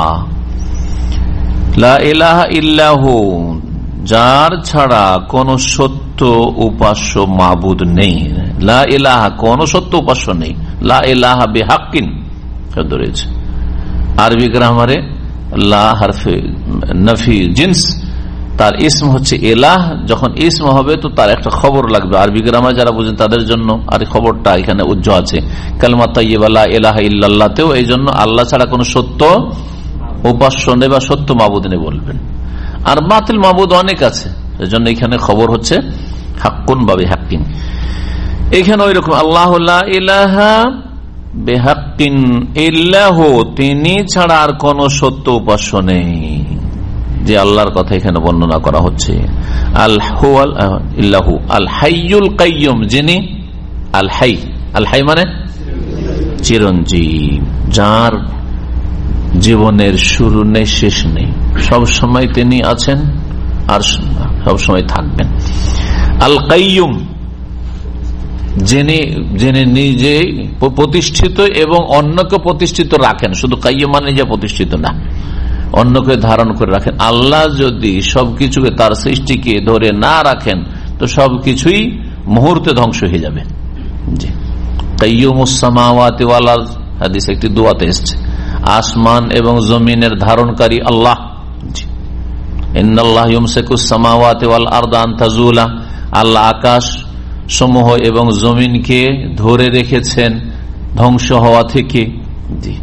লা ইলাহা ইল্লাহু, যার ছাড়া কোন সত্য উপাস্য মাবুদ নেই। লা ইলাহা, কোন সত্য উপাস্য নেই। লা ইলাহা বিহাক্কিন শব্দ রয়েছে আরবি গ্রামারে। লা হরফে নফি জিন্স, তার ইসম হচ্ছে এলাহ। যখন ইসম হবে তো তার একটা খবর লাগবে। আরবি গ্রামার যারা বুঝেন তাদের জন্য আর খবরটা এখানে উজ্জ্ব আছে। কালমা তাইয়্যিবা লা ইলাহা ইল্লাল্লাহতেও এই জন্য আল্লাহ ছাড়া কোন সত্য উপাস্য নেই বা সত্য মাবুদ নেই বলবেন। আর বাতিল মাবুদ অনেক আছে, সেজন্য এখানে খবর হচ্ছে হাক্কুন বা বিহাক্কিন। এখানে ওই রকম আল্লাহ লা ইলাহা বিহাক্কিন ইল্লাহু, তিনি ছাড়া আর কোন সত্য উপাস্য নেই, যে আল্লাহর কথা এখানে বর্ণনা করা হচ্ছে। আল হুয়াল ইল্লাহু আল হাইয়ুল কাইয়্যুম, যিনি আল হাই। আল হাই মানে চিরঞ্জীব, যার জীবনের শুরু নেই শেষ নেই, সব সময় তিনি আছেন আর সব সময় থাকবেন। আল কাইয়্যুম, যিনি যিনি নিজে প্রতিষ্ঠিত এবং অন্যকে প্রতিষ্ঠিত রাখেন। শুধু কাইয়্যুম মানে যে প্রতিষ্ঠিত না, অন্যকে ধারণ করে রাখেন। আল্লাহ যদি সবকিছুকে, তার সৃষ্টিকে ধরে না রাখেন তো সবকিছুই মুহূর্তে ধ্বংস হয়ে যাবে। জি, কাইয়্যুমুস সামাওয়াতি ওয়াল আরদ হাদিস একটি দোয়াতে এসেছে, আসমান এবং জমিনের ধারণকারী আল্লাহ। জি, ইন্নাল্লাহ ইউমসিকুস সামাওয়াতি ওয়াল আরদা আন তাজুলা, আল্লাহ আকাশ সমূহ এবং জমিনকে ধরে রেখেছেন ধ্বংস হওয়া থেকে। জি,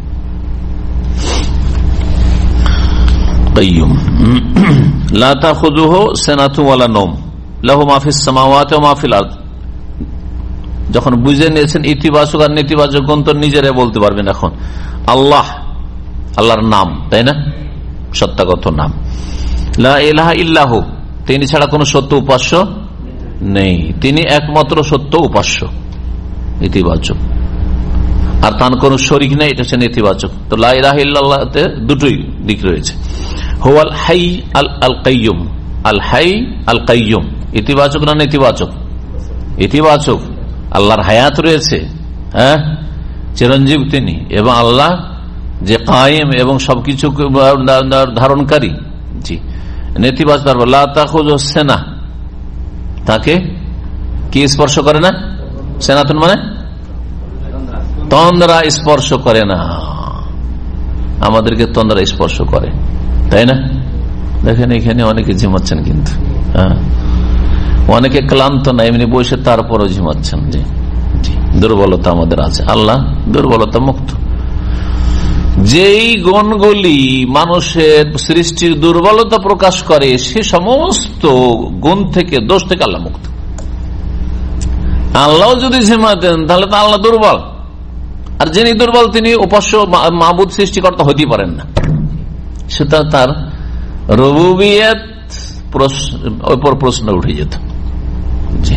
কাইয়্যুম লা তাখুযুহু সিনাতুন ওয়ালা নাওম লাহু মা ফিস সামাওয়াতি ওয়া মা ফিল আরদ। যখন বুঝে নিয়েছেন ইতিবাচক আর নেতিবাচক গুণ তো নিজেরাই বলতে পারবেন। এখন আল্লাহ, আল্লাহর নাম, তাই না, সত্যাগত নাম। লা ইলাহা ইল্লাহু, তিনি ছাড়া কোন সত্য উপাস্য নেই, তিনি একমাত্র সত্য উপাস্য, ইতিবাচক। আর তার কোন শরীক নেই, এটা হচ্ছে নেতিবাচক। তো লা ইলাহা ইল্লাল্লাহতে দুটোই দিক রয়েছে। হুয়াল হাই আল কাইয়্যুম, আল হাই আল কাইয়্যুম, ইতিবাচক না নেতিবাচক? ইতিবাচক। আল্লাহর হায়াত রয়েছে, হ্যাঁ, চিরঞ্জীব তিনি, এবং আল্লাহ যে কায়েম এবং সবকিছু ধারণকারী। জি, নেতিবাচক লা তাখুযুহু সিনা, তাকে কি স্পর্শ করে না? সেনাতুন মানে তন্দ্রা স্পর্শ করে না। আমাদেরকে তন্দ্রা স্পর্শ করে, তাই না? দেখেন এখানে অনেকে ঝিমাচ্ছেন, কিন্তু হ্যাঁ, অনেকে ক্লান্ত না, এমনি বসে তারপরও ঝিমাচ্ছেন। জি জি, দুর্বলতা আমাদের আছে, আল্লাহ দুর্বলতা মুক্ত। যেই গুণগুলি মানুষের সৃষ্টির দুর্বলতা প্রকাশ করে, সে সমস্ত গুণ থেকে, দোষ থেকে আল্লাহ মুক্ত। আল্লাহ যদি ঝিমাতেন তাহলে তো আল্লাহ দুর্বল, আর যিনি দুর্বল তিনি উপাস্য মাবুদ সৃষ্টিকর্তা হতেই পারেন না। সেটা তার রুবুবিয়ত উপর প্রশ্ন উঠে যেত। জি,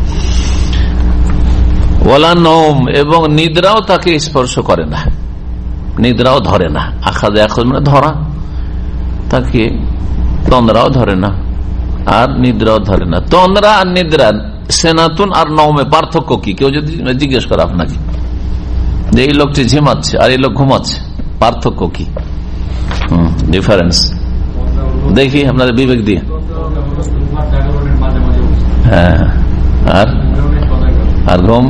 ওয়ালা নওম, এবং নিদ্রাও তাকে স্পর্শ করে না, নিদ্রাও ধরে না। আখাযে আখায মানে ধরা, তাকে তন্দ্রাও ধরে না, আর নিদ্রাও ধরে না। তন্দ্রা আর নিদ্রা, সেনাতুন আর নওমে পার্থক্য কি? কেউ যদি জিজ্ঞেস করে আপনাকে যে এই লোকটি ঝিমাচ্ছে আর এই লোক ঘুমাচ্ছে, পার্থক্য কি? ডিফারেন্স দেখি আপনাদের বিবেক দিয়ে। হ্যাঁ, আর আর ঘুম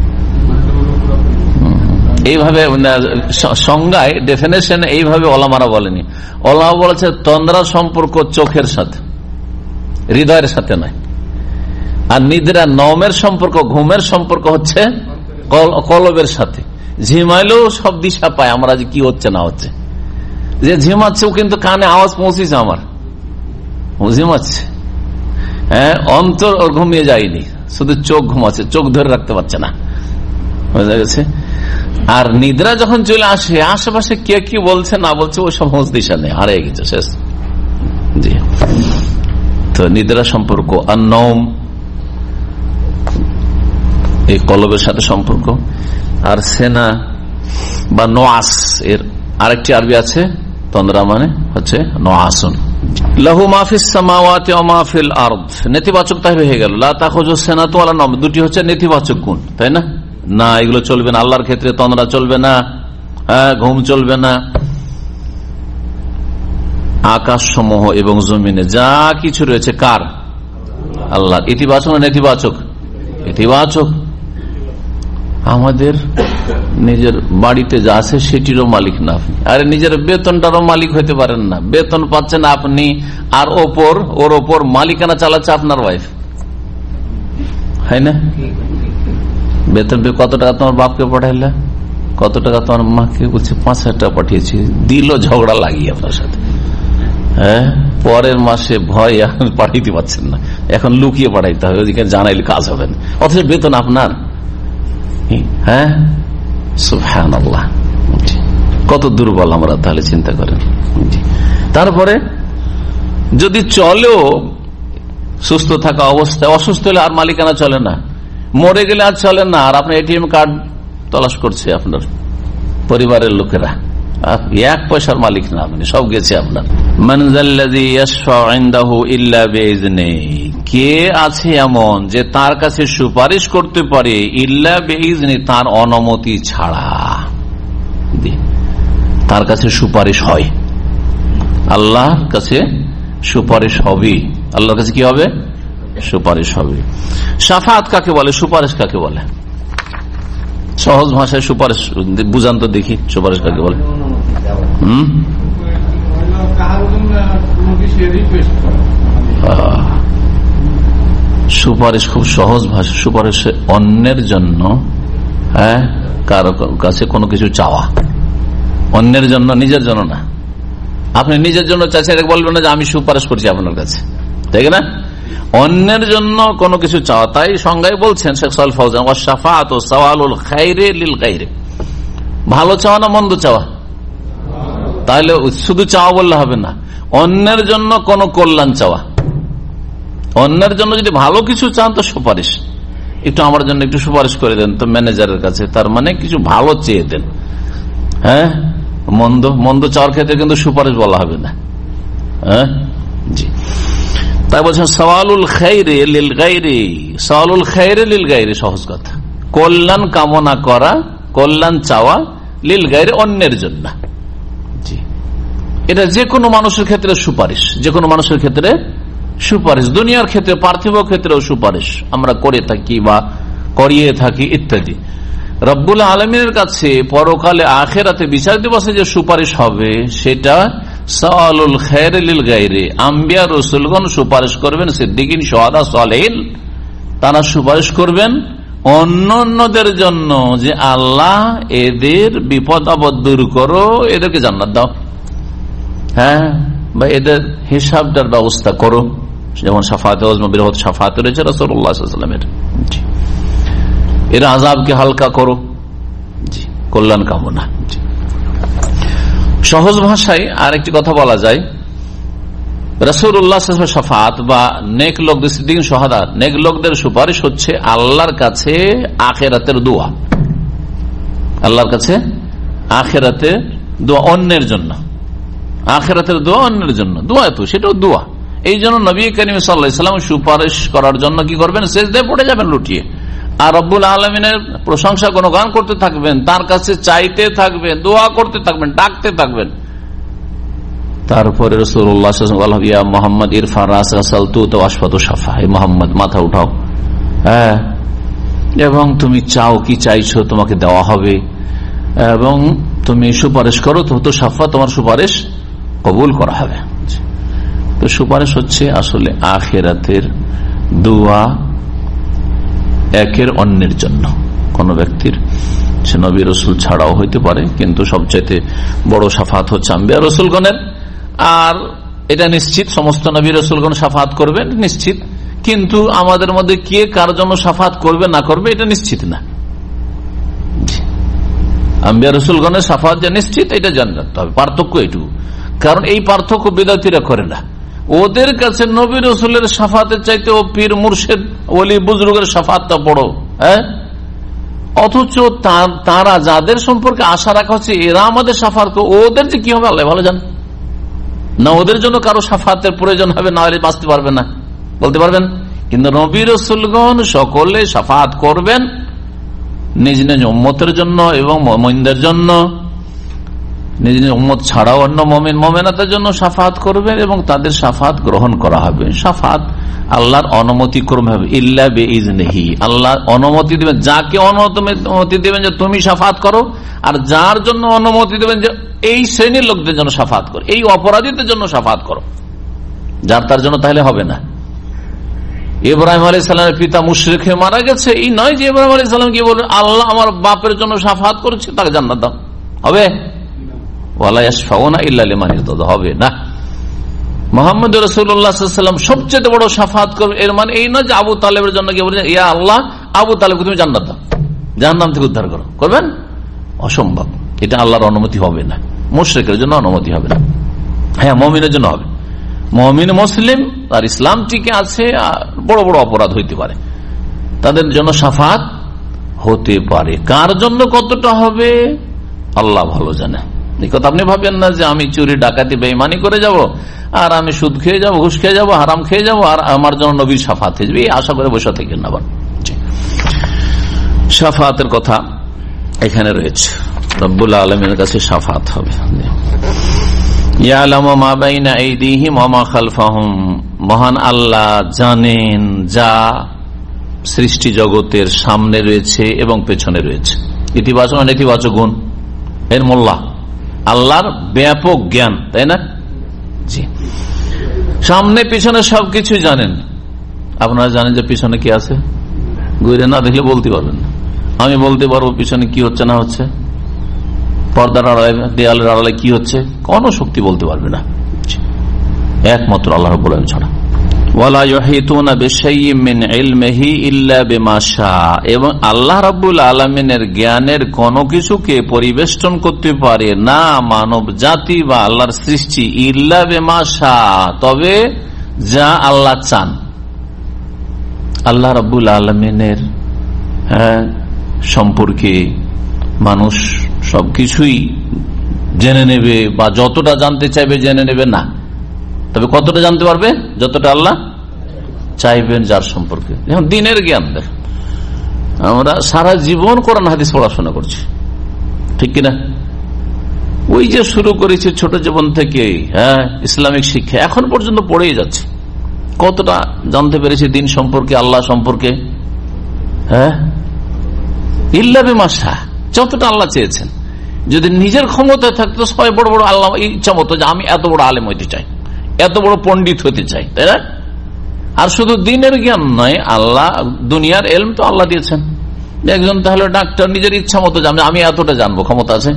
এইভাবে সংজ্ঞায় ডেফিনেশন এইভাবে ওলামারা বলেনি। ওলামা বলেছে তন্দ্রার সম্পর্ক চোখের সাথে, হৃদয়ের সাথে নয়। আর নিদ্রা নওমের সম্পর্ক, ঘুমের সম্পর্ক হচ্ছে কলবের সাথে। ঝিমাইলেও সব দিশা পায় আমরা যে কি হচ্ছে না হচ্ছে। যে ঝিমাচ্ছে ও কিন্তু কানে আওয়াজ পৌঁছেছে আমার, ও ঝিমাচ্ছে, হ্যাঁ, অন্তর ওর ঘুমিয়ে যায়নি, শুধু চোখ ঘুমাচ্ছে, চোখ ধরে রাখতে পারছে না, বোঝা গেছে। আর নিদ্রা যখন চলে আসে, আশেপাশে কে কি বলছে না বলছে ওই সব হোঁশ দিশা নেই, হারিয়ে গেছে, শেষ। জি, তো নিদ্রা সম্পর্ক আর নওম এই কলবের সাথে সম্পর্ক। আর সেনা বা নোয়াস এর আরেকটি আরবি আছে, তন্দ্রা মানে হচ্ছে নোয়াসুন। লাহু মাহফিস সামাওয়াতি ওয়া মাহফিল আরদ, নেতিবাচক তাই হয়ে গেল। লা তাখুযু সিনাতু ওয়ালা নওম, দুটি হচ্ছে নেতিবাচক গুণ, তাই না? না, এগুলো চলবে না আল্লাহর ক্ষেত্রে। তন্দ্রা চলবে না, হ্যাঁ, ঘুম চলবে না। আকাশ সমূহ এবং জমিনে যা কিছু রয়েছে কার? আল্লাহ। ইতিবাচক না নেতিবাচক? ইতিবাচক। আমাদের নিজের বাড়িতে যা আছে সেটিরও মালিক না আপনি, আরে নিজের বেতনটারও মালিক হইতে পারেন না। বেতন পাচ্ছেন আপনি, আর ওপর ওর ওপর মালিকানা চালাচ্ছে আপনার ওয়াইফ, হয় না? বেতন পেয়ে কত টাকা তোমার বাপকে পাঠাইলে, কত টাকা তোমার মাকে? বলছে পাঁচ হাজার টাকা পাঠিয়েছি। দিল ঝগড়া লাগিয়ে আপনার সাথে, হ্যাঁ, পরের মাসে ভয় পাঠাইতে পারছেন না, এখন লুকিয়ে পাঠাইতে হবে, ওদিকে জানাইলে কাজ হবে না, অথচ বেতন আপনার। হ্যাঁ, সুবহানাল্লাহ, কত দুর্বল আমরা তাহলে চিন্তা করেন। তারপরে যদি চলেও সুস্থ থাকা অবস্থায়, অসুস্থ হলে আর মালিকানা চলে না, মরে গেলে আর চলে না, আর আপনার এটিএম কার্ড তলাশ করছে আপনার পরিবারের লোকেরা, এক পয়সার মালিক না আপনি, সব গেছে আপনার। মান যাল্লাযী ইয়াশফাউ ইনদাহু ইল্লা বিইজনিহি, কে আছে এমন যে তার কাছে সুপারিশ করতে পারে ইল্লা বিইজনিহি, তার অনুমতি ছাড়া। তার কাছে সুপারিশ হয়, আল্লাহর কাছে সুপারিশ হবে। আল্লাহর কাছে কি হবে? সুপারিশ হবে। শাফাআত কাকে বলে? সুপারিশ কাকে বলে? সহজ ভাষায় সুপারিশ বুঝান তো দেখি, সুপারিশ কাকে বলে? হম সুপারিশ খুব সহজ ভাষা। সুপারিশ অন্যের জন্য, হ্যাঁ, কারো কাছে কোনো কিছু চাওয়া, অন্যের জন্য, নিজের জন্য না। আপনি নিজের জন্য চাইছেন, এটা বলবেন না যে আমি সুপারিশ করছি আপনার কাছে, ঠিক না? অন্যের জন্য কোনো কিছু চাওয়া। তাই সংজ্ঞায় বলছেন শেখ সালেহ ফাউজান, ওয়া শাফাআতু সাওয়ালুল খাইরি লিল গায়রি, ভালো চাওয়া না মন্দ চাওয়া? তাহলে শুধু চাওয়া বললে হবে না, অন্যের জন্য কোনো কল্যাণ চাওয়া। অন্যের জন্য যদি ভালো কিছু চান তো সুপারিশ, একটু আমার জন্য একটু সুপারিশ করে দেন তো ম্যানেজারের কাছে, তার মানে কিছু ভালো চেয়ে দেন। হ্যাঁ, মন্দ মন্দ চাওয়ার ক্ষেত্রে কিন্তু সুপারিশ বলা হবে না। হ্যাঁ, জি। তাই বলছেন সওয়ালুল খাইরি লিল গায়রি, সওয়ালুল খাইরি লিল গায়রি, সহজ কথা, কল্যাণ কামনা করা, কল্যাণ চাওয়া, লিল গায়রি, অন্যের জন্য। জি, এটা যে কোনো মানুষের ক্ষেত্রে সুপারিশ, যে কোনো মানুষের ক্ষেত্রে সুপারিশ, দুনিয়ার ক্ষেত্রে, পার্থিব ক্ষেত্রেও সুপারিশ আমরা করে থাকি বা করিয়ে থাকি ইত্যাদি। রব্বুল আলামিনের কাছে পরকালে আখিরাতে বিচার দিবসে যে সুপারিশ হবে সেটা সওয়ালুল খায়র লিল গায়রি, আম্বিয়া রাসূলগণ সুপারিশ করবেন, সিদ্দিকিন, শুহাদা, সালেহিন, তারা সুপারিশ করবেন অন্য অন্যদের জন্য যে আল্লাহ এদের বিপদ আপদ দূর করো, এদেরকে জান্নাত দাও, হ্যাঁ, বা এদের হিসাবটার ব্যবস্থা করো, যেমন শাফাআতে ওযমা বৃহৎ শাফাআত রয়েছে রাসূলুল্লাহ সাল্লাল্লাহু আলাইহি ওয়াসাল্লামের। জি, এর আযাবকে হালকা করো, জি, কল্যাণ কামনা। জি, সহজ ভাষায় আরেকটি কথা বলা যায়, রাসূলুল্লাহ সাল্লাল্লাহু আলাইহি ওয়াসাল্লাম শাফাআত বা নেক লোকদের, সিদ্দিক, শুহাদা, নেক লোকদের সুপারিশ হচ্ছে আল্লাহর কাছে আখিরাতের দোয়া, আল্লাহর কাছে আখিরাতের দোয়া অন্যের জন্য, আখিরাতের দোয়া অন্যের জন্য, দোয়া তো সেটাও দোয়া, এই জন্য নবী করিম সাল্লাল্লাহু আলাইহি ওয়াসাল্লাম সুপারিশ করার জন্য কি করবেন, সিজদায় পড়ে যাবেন লুটিয়ে, আর রব্বুল আলামিনের প্রশংসা গুণগান করতে থাকবেন, তার কাছে চাইতে থাকবেন, দোয়া করতে থাকবেন, ডাকতে থাকবেন। তারপরে রাসূলুল্লাহ সাল্লাল্লাহু আলাইহি ওয়াসাল্লাম ইয়া মুহাম্মদ ইরফা রাসাকা সালতু ওয়াশফাতু শাফা, হে মুহাম্মদ মাথা উঠাও, হ্যাঁ, এবং তুমি চাও কি চাইছো তোমাকে দেওয়া হবে, এবং তুমি সুপারিশ করো তো তো শাফা, তোমার সুপারিশ কবুল করা হবে। তো সুপারিশ হচ্ছে আসলে আখিরাতের দোয়া একের অন্যের জন্য। কোন ব্যক্তির সে নবী রসুল ছাড়াও হইতে পারে, কিন্তু সবচাইতে বড় শাফাত হচ্ছে আম্বিয়া রসুলগণের। আর এটা নিশ্চিত সমস্ত নবী রসুলগণ শাফাত করবেন, নিশ্চিত, কিন্তু আমাদের মধ্যে কে কার জন্য শাফাত করবে না করবে এটা নিশ্চিত না। আম্বিয়া রসুলগণের শাফাত যে নিশ্চিত এটা জানতে হবে, পার্থক্য এটুকু। কারণ এই পার্থক্য বিদাতীরা করে না, ওদের কাছে নবী রসুলের শাফাতের চাইতে ও পীর মুর্শিদ ওলি বুজরুগের শাফাতটা বড়, হ্যাঁ, অথচ তারা যাদের সম্পর্কে আশা রাখা হচ্ছে এরা আমাদের শাফাত, ওদের যে কি হবে আল্লাহ ভালো জান। না ওদের জন্য কারো শাফাতের প্রয়োজন হবে, না হলে বাঁচতে পারবে না, বলতে পারবেন। কিন্তু নবী রসুলগণ সকলে শাফাত করবেন নিজ নিজ উম্মতের জন্য এবং মুমিনদের জন্য, নিজ নিজ উম্মত ছাড়াও অন্য মুমিন মুমিনাতের জন্য শাফাত করবেন এবং তাদের শাফাত গ্রহণ করা হবে। শাফাত আল্লাহর অনুমতি ক্রমে হবে, ইল্লা বিইজনিহি, আল্লাহ অনুমতি দিবেন, যাকে অনুমতি দিবেন যে তুমি শাফাত করো, আর যার জন্য অনুমতি দিবেন যে এই শ্রেণীর লোকদের জন্য শাফাত করো, এই অপরাধীদের জন্য শাফাত করো, যার তার জন্য তাহলে হবে না। ইব্রাহিম আলাইহিস সালামের পিতা মুশরিক হয়ে মারা গেছে, এই নয় যে ইব্রাহিম আলাইহিস সালাম কি বলেন আল্লাহ আমার বাপের জন্য শাফাত করছে তাকে জান্নাত দাও, হবে? ওয়ালা ইয়াশফাউনা ইল্লা লিমান ইরতাদা, হবে না। মুহাম্মদ রাসূলুল্লাহ সাল্লাল্লাহু আলাইহি ওয়াসাল্লাম সবচেয়ে বড় শাফাত করবে, এর মানে এই নয় যে আবু তালেবের জন্য কি বলেন ইয়া আল্লাহ আবু তালেবকে তুমি জান্নাত দাও, জাহান্নাম থেকে উদ্ধার করো, করবেন? অসম্ভব, এটা আল্লাহর অনুমতি হবে না, মুশরিকের জন্য অনুমতি হবে না। হ্যাঁ, মুমিনের জন্য হবে, মুমিন মুসলিম আর ইসলাম টিকে আছে, বড় বড় অপরাধ হইতে পারে, তাদের জন্য শাফাত হতে পারে। কার জন্য কতটা হবে আল্লাহ ভালো জানে। এই কথা আপনি ভাবেন না যে আমি চুরি ডাকাতি বেঈমানি করে যাব, আর আমি সুদ খেয়ে যাব, ঘুষ খেয়ে যাব, হারাম খেয়ে যাব, আর আমার জন্য নবীর শাফাত হয়ে যাবে, এই আশা করে বসে থাকেন না। শাফাতের কথা এখানে রয়েছে, রব্বুল আলামিনের কাছে শাফাত হবে। ইয়ালামু মা বাইনা আইদিহিম ওয়া মা খালফাহুম, মহান আল্লাহ জানেন যা সৃষ্টি জগতের সামনে রয়েছে এবং পেছনে রয়েছে। ইতিবাচক আর নেতিবাচক গুণ এর মোল্লা আল্লাহর ব্যাপক জ্ঞান, তাই না? জি, সামনে পিছনে সবকিছু জানেন। আপনারা জানেন যে পিছনে কি আছে, ঘুরে না দেখলে বলতে পারবেন না। আমি বলতে পারবো পিছনে কি হচ্ছে না হচ্ছে, পর্দার আড়ালে দেয়ালের আড়ালে কি হচ্ছে, কোন শক্তি বলতে পারবে না, একমাত্র আল্লাহ রাব্বুল আলামিন ছাড়া। ওয়ালা ইউহিতুনা বিশাইইন মিন ইলমিহি ইল্লা বিমা শাআ, এবং আল্লাহ রাব্বুল আলামিনের জ্ঞানের কোনো কিছুকে পরিবেষ্টন করতে পারে না মানব জাতি বা আল্লাহর সৃষ্টি, ইল্লা বিমা শাআ, তবে যা আল্লাহ চান। আল্লাহ রাব্বুল আলামিনের হ্যাঁ সম্পর্কে মানুষ সবকিছুই জেনে নেবে, বা যতটা জানতে চাইবে জেনে নেবে না, তবে কতটা জানতে পারবে যতটা আল্লাহ চাইবেন যার সম্পর্কে। এখন দিনের জ্ঞান, দেখ আমরা সারা জীবন কোরআন হাদিস পড়াশোনা করছি, ঠিক কিনা? ওই যে শুরু করেছি ছোট জীবন থেকে, হ্যাঁ, ইসলামিক শিক্ষা এখন পর্যন্ত পড়েই যাচ্ছে। কতটা জানতে পেরেছি দিন সম্পর্কে, আল্লাহ সম্পর্কে? হ্যাঁ, ইল্লা বিমা শাআ, যতটা আল্লাহ চেয়েছেন। যদি নিজের ক্ষমতা থাকতো সবাই বড় বড় আল্লাহ ইচ্ছা মতো যে আমি এত বড় আলেম হইতে চাই, এত বড় পণ্ডিত হতে চাই, তাই না? আর শুধু দিনের জ্ঞান নয়, আল্লাহ দুনিয়ার এলম তো আল্লাহ দিয়েছেন। একজন তাহলে ডাক্তার নিজের ইচ্ছা মতো জানবে আমি এতটা জানবো, ক্ষমতা আছে।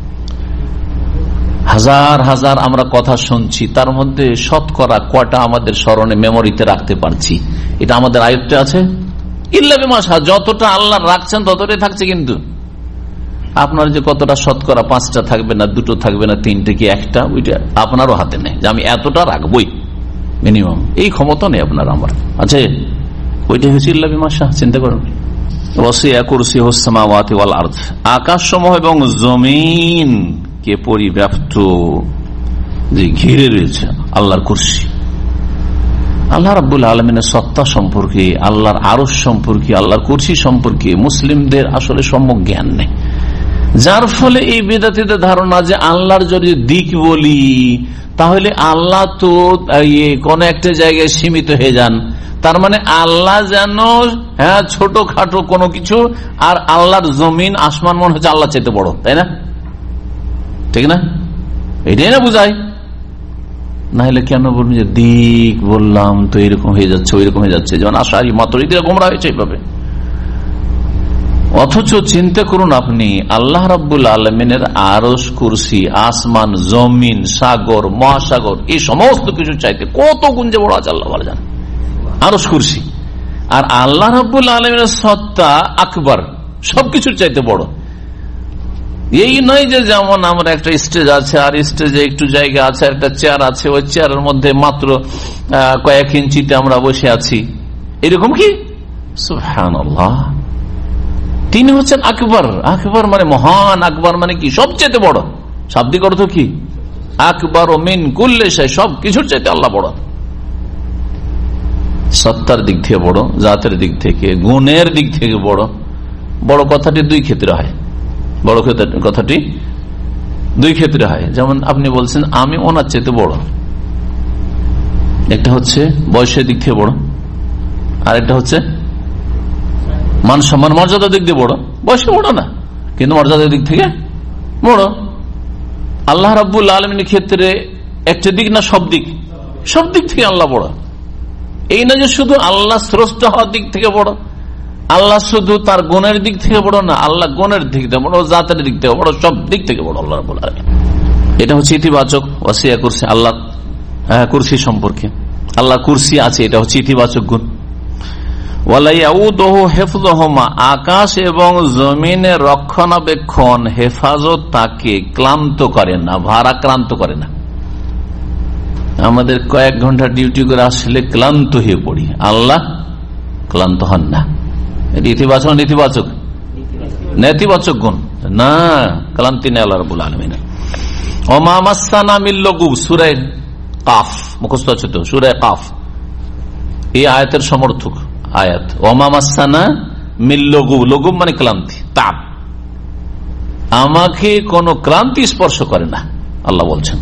হাজার হাজার আমরা কথা শুনছি, তার মধ্যে শতকরা কটা আমাদের স্মরণে মেমোরিতে রাখতে পারছি, এটা আমাদের আয়ত্তে আছে? ইল্লা বিমা শাআ, যতটা আল্লাহ রাখছেন ততটাই থাকছে। কিন্তু আপনার যে কতটা শতকরা পাঁচটা থাকবে না, দুটো থাকবে না, তিনটে কি একটা, ওইটা আপনারও হাতে নেই যে আমি এতটা রাখবই, মিনিমাম এই ক্ষমতা নেই আপনার আমার আছে। ওইটাই হচ্ছে ইল্লা বিমা শাআ। চিন্তা করুন, ওয়াসিআ কুরসিয়ুস সামাওয়াতি ওয়াল আরদ, আকাশসমূহ এবং জমিন কে পরিব্যাপ্ত, যে ঘিরে রয়েছে আল্লাহর কুরসি। আল্লাহ রাব্বুল আলামিনের সত্তা সম্পর্কে, আল্লাহর আরশ সম্পর্কে, আল্লাহর কুরসি সম্পর্কে মুসলিমদের আসলে সম্যক জ্ঞান নেই, যার ফলে এই বেদাতীদের ধারণা যে আল্লাহর যদি দিক বলি তাহলে আল্লাহ তো কোন একটা জায়গায় সীমিত হয়ে যান, তার মানে আল্লাহ যেন হ্যাঁ ছোটখাটো কোনো কিছু, আর আল্লাহর জমিন আসমান মনে হচ্ছে আল্লাহ চাইতে বড়, তাই না? ঠিক না? এটাই না বুঝায়? না হলে কেন বলবেন যে দিক বললাম তো এরকম হয়ে যাচ্ছে ওইরকম হয়ে যাচ্ছে, যেমন আশারি মাতুরিদীরা গোমরাহ হয়েছে এইভাবে। অথচ চিন্তা করুন আপনি, আল্লাহ রাব্বুল আলামিনের আরশ, কুরসি, আসমান, জমিন, সাগর, মহাসাগর, এই সমস্ত কিছু চাইতে কত গুণ যে বড় আছে আল্লাহ ভালো জানেন। আরশ, কুরসি আর আল্লাহ রাব্বুল আলামিনের সত্তা আকবার, সবকিছুর চাইতে বড়। এই নয় যে যেমন আমরা একটা স্টেজ আছে আর স্টেজে একটু জায়গা আছে, একটা চেয়ার আছে, ওই চেয়ারের মধ্যে মাত্র কয়েক ইঞ্চিতে আমরা বসে আছি, এরকম কি? সুবহানাল্লাহ, তিনি হচ্ছেন আকবর। আকবর মানে মহান, আকবর মানে কি? সবচেয়ে বড়। শাব্দিক অর্থ কি? আকবর মিন কুল্লি শাই, সব কিছুর চাইতে আল্লাহ বড়। সত্তার দিক থেকে বড়, জাতের দিক থেকে, গুণের দিক থেকে বড়। বড় কথাটি দুই ক্ষেত্রে হয়, বড় কথাটি দুই ক্ষেত্রে হয়। যেমন আপনি বলছেন আমি ওনার চাইতে বড়, একটা হচ্ছে বয়সের দিক থেকে বড়, আর একটা হচ্ছে মান সম্মান মর্যাদার দিক দিয়ে বড়। বয়সে বড় না, কিন্তু মর্যাদার দিক থেকে বড়। আল্লাহ রাব্বুল আলামিনের ক্ষেত্রে একটা দিক না সব দিক? সব দিক থেকে আল্লাহ বড়। এই না যে শুধু আল্লাহ স্রষ্টা হওয়ার দিক থেকে বড়, আল্লাহ শুধু তার গুণের দিক থেকে বড় না, আল্লাহ গুণের দিক থেকে বড়, জাতের দিক থেকে বড়, সব দিক থেকে বড় আল্লাহ রাব্বুল আলামিন। এটা হচ্ছে ইতিবাচক ওয়াসিয়া কুরসি, আল্লাহ কুরসি সম্পর্কে। আল্লাহ কুরসি আছে, এটা হচ্ছে ইতিবাচক গুণ। আকাশ এবং জমিনের রক্ষণাবেক্ষণ, হেফাজত তাকে ক্লান্ত করে না, ভারাক্রান্ত করে না। আমাদের কয়েক ঘন্টা ডিউটি করে আসলে ক্লান্ত হয়ে পড়ি, আল্লাহ ক্লান্ত হন না। এটি ইতিবাচক নেতিবাচক? নেতিবাচক গুণ না, ক্লান্তি নেই আল্লাহ রাব্বুল আলামিনের। ওমা মাসসানা মিন লুগুব, সূরা কাফ মুখস্থ আছে তো? সূরা কাফ এই আয়াতের সমর্থক আয়াত। ওমা মাসসানা মিন লুগুব, লুগুব মানে ক্লান্তি, তাপ। আমাকে কোন ক্লান্তি স্পর্শ করে না আল্লাহ বলছেন।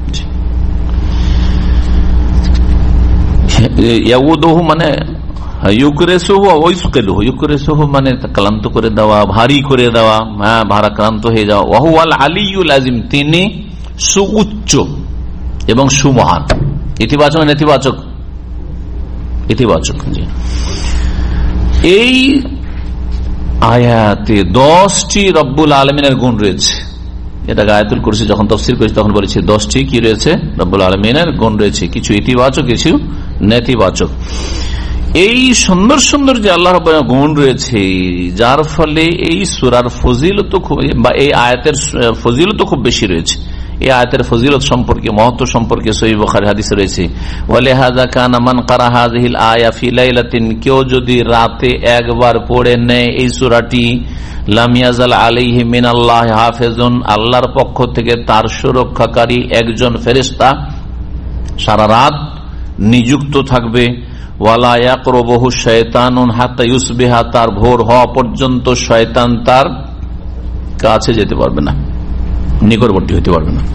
ইয়াউদুহু মানে ইউকরেসুহু ওয়াইসকিলুহু, ইউকরেসুহু মানে ক্লান্ত করে দেওয়া, ভারী করে দেওয়া, হ্যাঁ ভারাক্রান্ত হয়ে যাওয়া। ওয়া হুয়াল আলিয়্যুল আযীম, তিনি সুউচ্চ এবং সুমহান। ইতিবাচক নেতিবাচক? ইতিবাচক। জি, এই আয়াতে দশটি রব্বুল আলামিনের গুণ রয়েছে। এটা আয়াতুল কুরসি যখন তাফসীর করেছি তখন বলেছি দশটি কি রয়েছে? রব্বুল আলামিনের গুণ রয়েছে, কিছু ইতিবাচক কিছু নেতিবাচক। এই সুন্দর সুন্দর যে আল্লাহ রাব্বুল গুণ রয়েছে, যার ফলে এই সূরার ফজিলত বা এই আয়াতের ফজিলত খুব বেশি রয়েছে। এই আয়াতের ফজিলত সম্পর্কে, মহত্ব সম্পর্কে সহিহ বুখারী হাদিসে রয়েছে, ওয়ালিহাযা কানা মান ক্বারা হাযিহিল আয়া ফি লাইলাতিন, কেউ যদি রাতে একবার পড়ে নেয় এই সূরাটি, লাম ইয়াজাল আলাইহি মিনাল্লাহি হাফিজুন, আল্লাহর পক্ষ থেকে তার সুরক্ষাকারী একজন ফেরেশতা সারা রাত নিযুক্ত থাকবে। ওয়ালা ইয়াকরুবুহু শাইতানুন হাত্তা ইউসবিহা, তার ভোর হওয়া পর্যন্ত শয়তান তার কাছে যেতে পারবে না, নিকটবর্তী হতে পারবে না।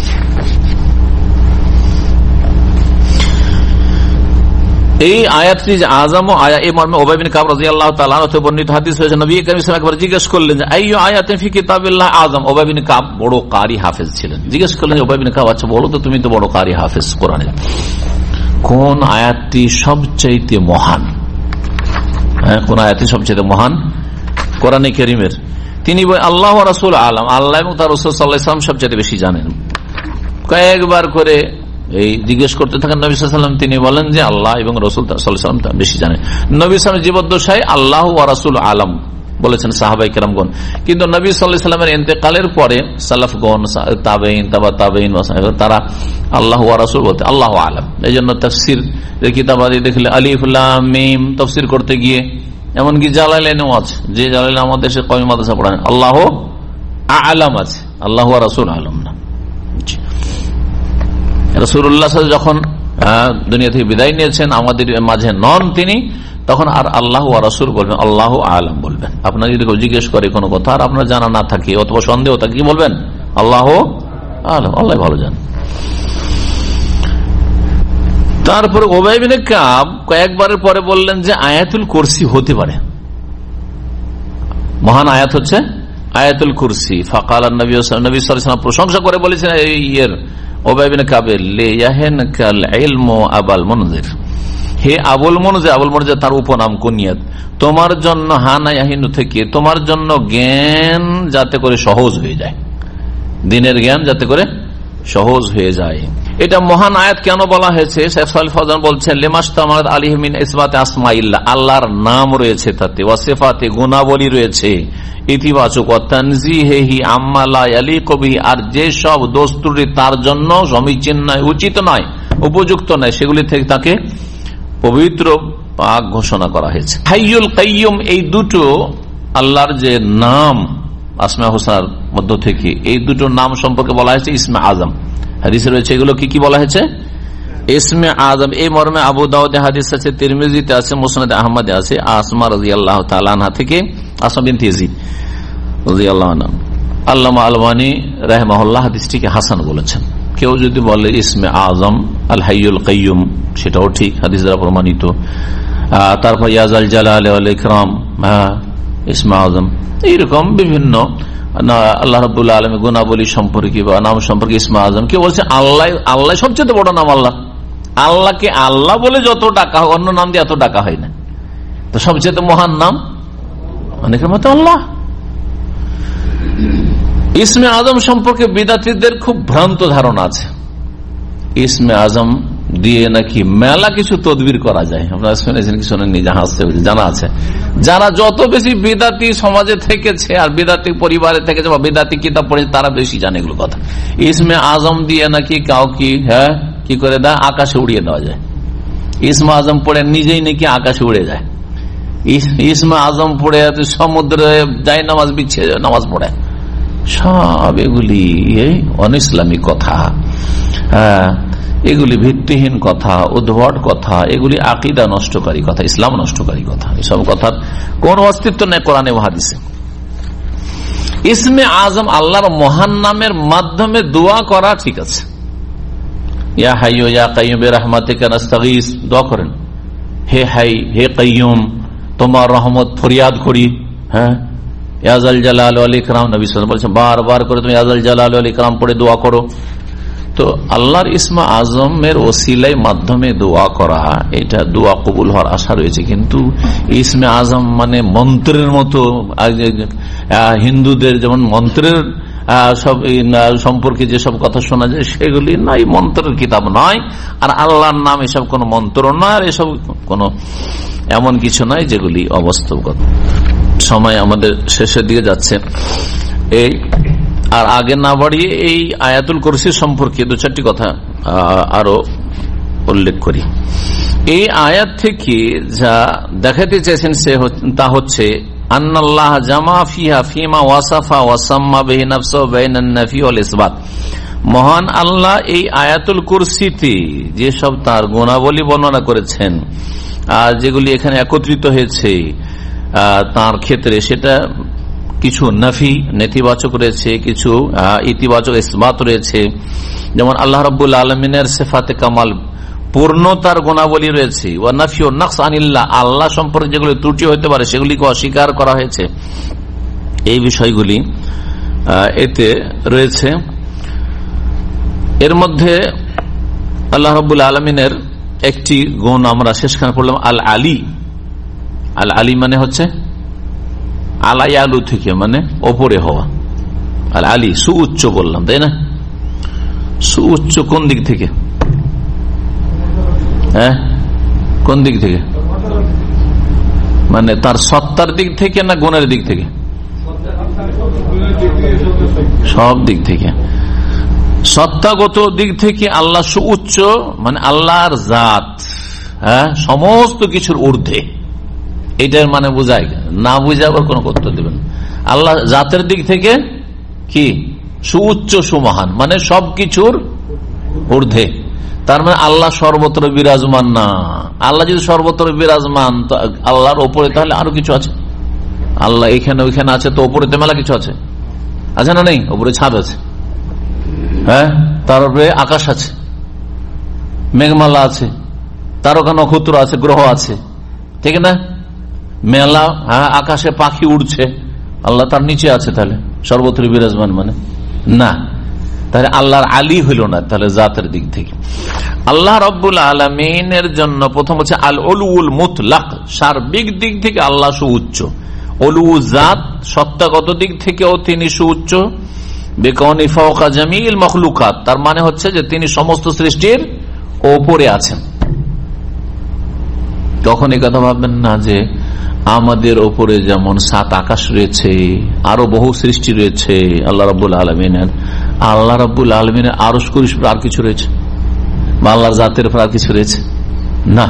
এই আয়াতটি যে আযাম আয়া, এই মর্মে উবাই বিন কাব রাদিয়াল্লাহু তাআলা আনহু বর্ণিত হাদিস হয়েছে, নবী করিম সাল্লাল্লাহু আলাইহি ওয়াসাল্লাম জিজ্ঞেস করলেন যে আইয়ু আয়াতিন ফি কিতাবিল্লাহ আযাম। উবাই বিন কাব বড় কারি হাফেজ ছিলেন। জিজ্ঞেস করলেন উবাই বিন কাব, আচ্ছা বলো তো, তুমি তো বড় কারি হাফেজ কোরআনের, কোন আয়াতটি সবচাইতে মহান? হ্যাঁ, কোন আয়াতটি সবচাইতে মহান কোরআনে কারীমের? তিনি আল্লাহ ওয়া রাসূল আলাম, আল্লাহ এবং তার রাসূল সাল্লাল্লাহু আলাইহি ওয়াসাল্লাম সবচেয়ে বেশি জানেন। কয়েকবার করে এই জিজ্ঞেস করতে থাকেন নবী সাল্লাল্লাহু আলাইহি ওয়াসাল্লাম, তিনি বলেন যে আল্লাহ এবং রাসূল সাল্লাল্লাহু আলাইহি ওয়াসাল্লাম বেশি জানেন। নবী সাল্লাল্লাহু আলাইহি ওয়াসাল্লাম জীবদ্দশায় আল্লাহ ওয়া রাসূল আলাম বলেছেন সাহাবায়ে কেরামগণ, কিন্তু নবী সাল্লাল্লাহু আলাইহি ওয়াসাল্লামের ইন্তেকালের পরে সালাফগণ, তাবেঈন, তাবা তাবেঈন, তারা আল্লাহ ওয়া রাসূল বলতে আল্লাহ আলাম। এইজন্য তাফসীর এর কিতাব আদি দেখলে আলিফ লাম মিম তাফসীর করতে গিয়ে, এমনকি জালালাইনেও আছে, যে জালালাইন আমাদের দেশে কওমি মাদ্রাসা পড়ায়, আল্লাহ আলাম আছে, আল্লাহ ওয়া রাসূল আলাম না। রাসূলুল্লাহ যখন দুনিয়া থেকে বিদায় নিয়েছেন, আমাদের মাঝে নন তিনি, তখন আর আল্লাহ ওয়া রাসূল বলবেন, আল্লাহ আলাম বলবেন। আপনার যদি কেউ জিজ্ঞেস করে কোনো কথা আর আপনার জানা না থাকে অথবা সন্দেহ থাকে, কি বলবেন? আল্লাহ আলাম, আল্লাহ ভালো জান। তারপরে উবাই বিন কাব কয়েকবারের পরে বললেন যে আয়াতুল কুরসি হতে পারে, মহান আয়াত হচ্ছে আয়াতুল কুরসি। ফাকাল নবী নবী সাল্লাল্লাহু আলাইহি ওয়াসাল্লাম প্রশংসা করে বলেছেন এর উবাই বিন কাবের, লিয়াহনাকাল ইলমু আবাল মুনজির, হে আবুল মুনজির, আবুল মুনজির তার উপনাম কুনিয়াত, তোমার জন্য হানা ইয়াহিনু থেকে তোমার জন্য জ্ঞান যাতে করে সহজ হয়ে যায়, দিনের জ্ঞান যাতে করে সহজ হয়ে যায়। এটা মহান আয়াত কেন বলা হয়েছে? শেখ সালেহ ফাওজান বলছেন, লিমাশতামালাত আলাইহি মিন ইসবাতি আসমাইল্লাহ, আল্লাহর নাম রয়েছে তাতে, ওয়া সিফাতে গুণাবলী রয়েছে ইতিবাচক, ওয়া তানজিহি আম্মা লা ইয়ালিকু বিহি, আর যে সব দোষ ত্রুটি তার জন্য সমীচীন নয়, উচিত নয়, উপযুক্ত নয়, সেগুলি থেকে তাকে পবিত্র পাক ঘোষণা করা হয়েছে। হাইয়ুল কাইয়ুম, এই দুটো আল্লাহর যে নাম আসমা হুসনার মধ্য থেকে এই দুটো নাম সম্পর্কে বলা হয়েছে ইসমে আজম। হাদিসে রয়েছে এগুলো কি কি বলা হয়েছে? ইসমে আজম। এই মর্মে আবু দাউদে হাদিস আছে, তিরমিজিতে আছে, মুসনাদ আহমদে আছে, আসমা রাদিয়াল্লাহু তাআলা আনহা থেকে, আসমা বিনত ইয়াজিদ রাদিয়াল্লাহু আনহা। আল্লামা আলবানী রাহিমাহুল্লাহ হাদিসটিকে হাসান বলেছেন। কেউ যদি বলে ইসমে আজম আল হাইয়ুল কাইয়ুম, সেটাও ঠিক, হাদিস দ্বারা প্রমাণিত। তারপর ইয়াজাল জালাল ওয়াল ইকরাম, ইসমে আজম, এইরকম বিভিন্ন আল্লাহ রাব্বুল আলামিন গুণাবলী সম্পর্কে বা নাম সম্পর্কে ইসমে আজম। কেউ বলছে আল্লাহ, আল্লাহ সবচেয়ে বড় নাম আল্লাহ, আল্লাহকে আল্লাহ বলে যত ডাকা হয় অন্য নাম দিয়ে এত ডাকা হয় না, তো সবচেয়ে মহান নাম অনেকের মতো আল্লাহ। ইসমে আজম সম্পর্কে বিদাতীদের খুব ভ্রান্ত ধারণা আছে। ইসমে আজম দিয়ে নাকি মেলা কিছু তদবির করা যায়, আপনারা শুনেছেন কি শোনেননি? জানা আছে। যারা যত বেশি বিদাতি সমাজে থেকেছে আর বিদাতি পরিবারে থেকেছে বা বিদাতি কিতাব পড়েছে তারা বেশি জানে এগুলো কথা। ইসমে আজম দিয়ে নাকি কাউকে হ্যাঁ কি করে দেয়, আকাশে উড়িয়ে দেওয়া যায়। ইসমে আজম পড়ে নিজেই নাকি আকাশে উড়ে যায়। ইসমে আজম পড়ে সমুদ্রে যায় নামাজ বিছিয়ে নামাজ পড়ে, সব এগুলি অনইসলামিক কথা। হ্যাঁ, এগুলি ভিত্তিহীন কথা, উদ্ভট কথা, এগুলি আকীদা নষ্টকারী কথা, ইসলাম নষ্টকারী কথা। এসব কথার কোন অস্তিত্ব নেই কোরআনে ও হাদিসে। ইসমে আজম আল্লাহর মহান নামের মাধ্যমে দোয়া করা ঠিক আছে। ইয়া হাইয়্যু ইয়া কাইয়্যুম বিরহমাতিকা নাস্তাগীস, দোয়া করেন, হে হাই হে কাইয়্যুম তোমার রহমত ফরিয়াদ করি। হ্যাঁ, ইয়া যাল জালাল ওয়াল ইকরাম, নবী সাল্লাল্লাহু আলাইহি ওয়াসাল্লাম বলেছেন বারবার করে তুমি ইয়া যাল জালাল ওয়াল ইকরাম পড়ে দোয়া করো। তো আল্লাহর ইসমে আজমের ওসিলায় মাধ্যমে দোয়া করা, এটা দোয়া কবুল হওয়ার আশা রয়েছে। কিন্তু ইসমে আজম মানে মন্ত্রের মতো, হিন্দুদের যেমন মন্ত্রের সব সম্পর্কে যেসব কথা শোনা যায় সেগুলি নাই, মন্ত্রের কিতাব নয়। আর আল্লাহর নাম এসব কোন মন্ত্র নয়, আর এসব কোন এমন কিছু নয় যেগুলি অবাস্তব কথা। সময় আমাদের শেষের দিকে যাচ্ছে, এই আর আগে না বাড়িয়ে এই আয়াতুল কুরসি সম্পর্কে দু চারটি কথা আরো উল্লেখ করি। এই আয়াত থেকে যা দেখাতে চাইছেন সে তা হচ্ছে আন্নাল্লাহ জামা ফিহা ফিমা ওয়াসাফা ওয়াসাম্মা বিহি নাফসাহু বাইনান নাফি ওয়াল ইসবাত। মহান আল্লাহ এই আয়াতুল কুরসিতে যে সব তার গুণাবলী বর্ণনা করেছেন আর যেগুলি এখানে একত্রিত হয়েছে তার ক্ষেত্রে, সেটা কিছু নাফি নেতিবাচক রয়েছে, কিছু ইতিবাচক ইসবাত রয়েছে। যেমন আল্লাহ রাব্বুল আলামিনের সিফাতে কামাল পূর্ণতার গুণাবলী রয়েছে, ওয়া নাফি ও নকস আনিল্লাহ, আল্লাহ সম্পর্কে যেগুলি ত্রুটি হতে পারে সেগুলিকে অস্বীকার করা হয়েছে। এই বিষয়গুলি এতে রয়েছে। এর মধ্যে আল্লাহ রাব্বুল আলামিনের একটি গুণ আমরা শেষখানে পড়লাম, আল আলী। আল আলী মানে হচ্ছে আলাই আলু থেকে, মানে ওপরে হওয়া। আর আলী সুউচ্চ বললাম, তাই না? সুউচ্চ কোন দিক থেকে? হ্যাঁ, কোন দিক থেকে? মানে তার সত্তার দিক থেকে না গুণের দিক থেকে? সব দিক থেকে। সত্তাগত দিক থেকে আল্লাহ সুউচ্চ, মানে আল্লাহর জাত হ্যাঁ সমস্ত কিছুর ঊর্ধ্বে। এটার মানে বুঝায় না, বুঝাবার কোন কর্তব্য দেবেন। আল্লাহ জাতের দিক থেকে কি সুউচ্চ সুমহান, মানে সবকিছুর ঊর্ধ্বে। তার মানে আল্লাহ সর্বত্র বিরাজমান না। আল্লাহ যদি সর্বত্র বিরাজমান তো আল্লাহর ওপরে তাহলে আরো কিছু আছে। আল্লাহ এখানে ওইখানে আছে, তো ওপরে তো মেলা কিছু আছে, আছে না নেই? ওপরে ছাদ আছে, হ্যাঁ, তার উপরে আকাশ আছে, মেঘমালা আছে, তারকা নক্ষত্র আছে, গ্রহ আছে, ঠিক না? মেলা, হ্যাঁ, আকাশে পাখি উড়ছে, আল্লাহ তার নিচে আছে, তাহলে সর্বত্র বিরাজমান মানে না। তাহলে আল্লাহর আলী হইল না, তাহলে জাতের দিক থেকে। আল্লাহ রব্বুল আলামিনের জন্য প্রথম হচ্ছে আল উলুল মুতলাক, সার্বিক দিক থেকে আল্লাহ সুউচ্চ। উলু জাত, সত্তাগত দিক থেকেও তিনি সুউচ্চ। বিকাউনি ফাওকা জামিল মখলুকাত, তার মানে হচ্ছে যে তিনি সমস্ত সৃষ্টির ওপরে আছেন। তখন এই কথা ভাববেন না যে আমাদের ওপরে যেমন সাত আকাশ রয়েছে, আরো বহু সৃষ্টি রয়েছে আল্লাহ রাব্বুল আলামিনের, আল্লাহ রাব্বুল আলামিনের আরশ কুরসির উপর আর কিছু রয়েছে, বা আল্লাহর জাতের উপর আর কিছু রয়েছে না।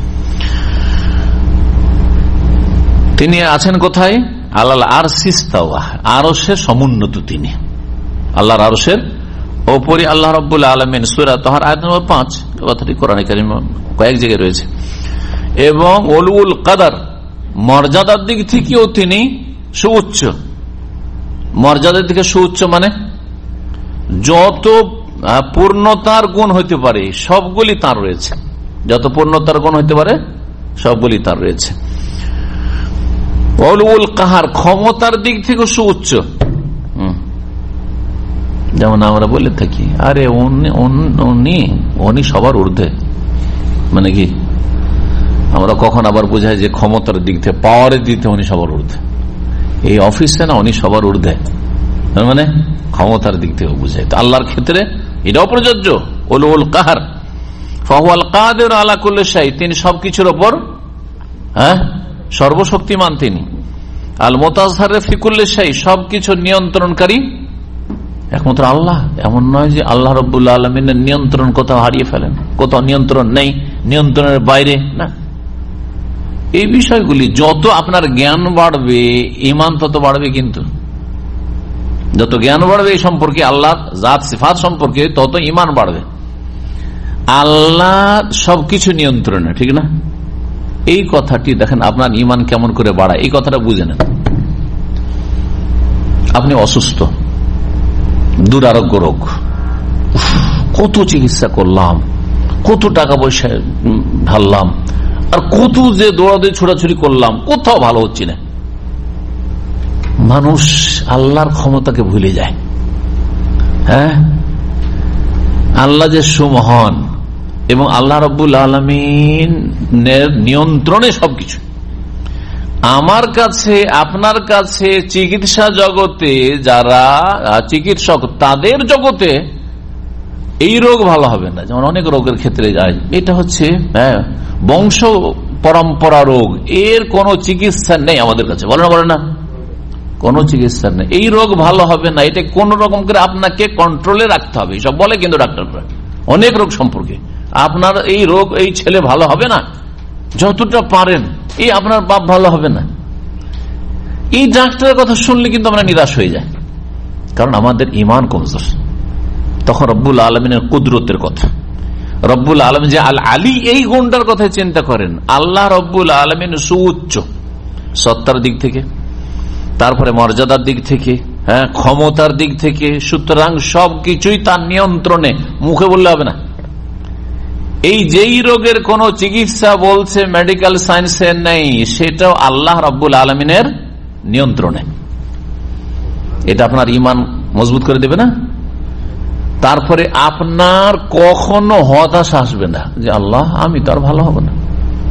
তিনি আছেন কোথায়? আল্লাহ আরশিস তাওয়া, আরশের সমুন্নত তিনি, আল্লাহর আরশের ওপরে আল্লাহ রাব্বুল আলামিন। সূরা তাহার আয়াত নম্বর পাঁচ, কথাটি কোরআনে কারীম কয়েক জায়গায় রয়েছে। এবং উলুল কদর, মর্যাদার দিক থেকেও তিনি সুউচ্চ। মর্যাদার দিকে সুউচ্চ মানে যত পূর্ণতার গুণ হইতে পারে সবগুলি তার রয়েছে, যত পূর্ণতার গুণ হইতে পারে সবগুলি তার রয়েছে। উলুল কাহার, ক্ষমতার দিক থেকে সুউচ্চ। যেমন আমরা বলে থাকি, আরে উনি উনি সবার ঊর্ধ্বে, মানে কি আমরা কখন আবার বোঝাই যে ক্ষমতার দিক থেকে, পাওয়ারের দিক থেকে উনি সবার ঊর্ধ্বে। এই অফিসে না উনি সবার ঊর্ধ্বে, মানে ক্ষমতার দিক থেকে বুঝায়। তো আল্লাহর ক্ষেত্রে এটাও প্রযোজ্য। উলুল কাহার, ফাহুয়াল কাদির আলা কুল্লি শাই, তিনি সবকিছুর উপর, হ্যাঁ, সর্বশক্তিমান তিনি। আল মুতাসাররিফ ফি কুল্লি শাই, সবকিছু নিয়ন্ত্রণকারী একমাত্র আল্লাহ। এমন নয় যে আল্লাহ রাব্বুল আলামিনের নিয়ন্ত্রণ কোথাও হারিয়ে ফেলেন, কোথাও নিয়ন্ত্রণ নেই, নিয়ন্ত্রণের বাইরে না। এই বিষয়গুলি যত আপনার জ্ঞান বাড়বে, ঈমান তত বাড়বে। কিন্তু যত জ্ঞান বাড়বে এই সম্পর্কে, আল্লাহ জাত সিফাত সম্পর্কে, তত ঈমান বাড়বে। আল্লাহ সবকিছু নিয়ন্ত্রণে, ঠিক না? এই কথাটি দেখেন আপনার ঈমান কেমন করে বাড়ায়, এই কথাটা বুঝে নেন। আপনি অসুস্থ, দুরারোগ্য রোগ, কত চিকিৎসা করলাম, কত টাকা পয়সা ঢাললাম, আর কত যে দৌড়াদৌড়ি ছোড়াছুড়ি করলাম, কোথাও ভালো হচ্ছে না। মানুষ আল্লাহর ক্ষমতাকে ভুলে যায়। হ্যাঁ, আল্লাহ যে সুমহান এবং আল্লাহ রাব্বুল আলামিনের নিয়ন্ত্রণে সবকিছু। আমার কাছে, আপনার কাছে, চিকিৎসা জগতে যারা চিকিৎসক, তাদের জগতে এই রোগ ভালো হবে না। যেমন অনেক রোগের ক্ষেত্রে যায়, এটা হচ্ছে হ্যাঁ বংশ পরম্পরা রোগ, এর কোন চিকিৎসা নেই আমাদের কাছে, বলে না বলে না কোন চিকিৎসা নেই, এই রোগ ভালো হবে না, এটা কোন রকম করে আপনাকে কন্ট্রোলে রাখতে হবে, সব বলে কিন্তু ডাক্তাররা অনেক রোগ সম্পর্কে। আপনার এই রোগ, এই ছেলে ভালো হবে না, যতটা পারেন এই আপনার বাপ ভালো হবে না। এই ডাক্তারের কথা শুনলে কিন্তু আমরা নিরাশ হয়ে যাই, কারণ আমাদের ঈমান কমজোর। তখন রব্বুল আলমিনের কুদরতের কথা, রব্বুল আলমিন যে আল আলী, এই গুণটার কথা চিন্তা করেন। আল্লাহ রব্বুল আলমিন সুউচ্চ সত্তার দিক থেকে, তারপরে মর্যাদার দিক থেকে, হ্যাঁ, ক্ষমতার দিক থেকে। সুতরাং সবকিছুই তার নিয়ন্ত্রণে, মুখে বললে হবে না। এই যেই রোগের কোন চিকিৎসা বলছে মেডিকেল সায়েন্সে নেই, সেটাও আল্লাহ রাব্বুল আলামিনের নিয়ন্ত্রণে। এটা আপনার ঈমান মজবুত করে দেবে না? তারপরে আপনার কখনো হতাশা আসবে না যে আল্লাহ আমি তো আর ভালো হব না,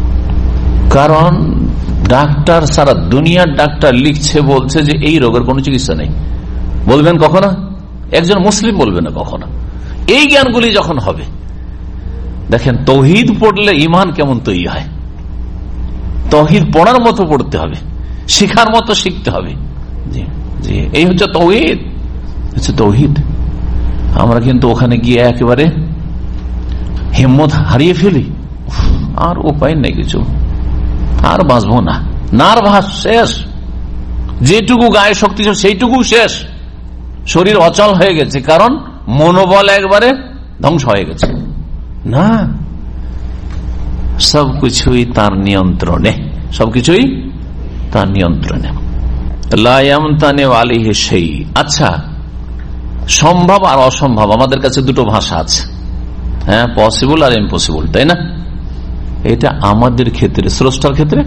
কারণ ডাক্তার সারা দুনিয়ার ডাক্তার লিখছে, বলছে যে এই রোগের কোন চিকিৎসা নেই। বলবেন কখনো? একজন মুসলিম বলবে না কখনো। এই জ্ঞানগুলি যখন হবে, দেখেন তৌহিদ পড়লে ঈমান কেমন তৈরি হয়। তৌহিদ পড়ার মতো পড়তে হবে, শিখার মতো শিখতে হবে। জি জি, এই হচ্ছে তৌহিদ, হচ্ছে তৌহিদ। আমরা কিন্তু ওখানে গিয়ে একেবারে হিম্মত হারিয়ে ফেলি, আর উপায় নেই কিছু, আর বাঁচবো না, নার্ভাস শেষ, যেটুকু গায়ে শক্তি সেইটুকু শেষ, শরীর অচল হয়ে গেছে, কারণ মনোবল একবারে ধ্বংস হয়ে গেছে। না, সবকিছুই তার নিয়ন্ত্রণে, সবকিছুই তার নিয়ন্ত্রণে। লা ইয়ামতানি আলাইহি শাই। আচ্ছা, সম্ভব আর অসম্ভব আমাদের কাছে দুটো ভাষা আছে, হ্যাঁ, পসিবল আর ইম্পসিবল, তাই না? এটা আমাদের ক্ষেত্রে, স্রষ্টার ক্ষেত্রে,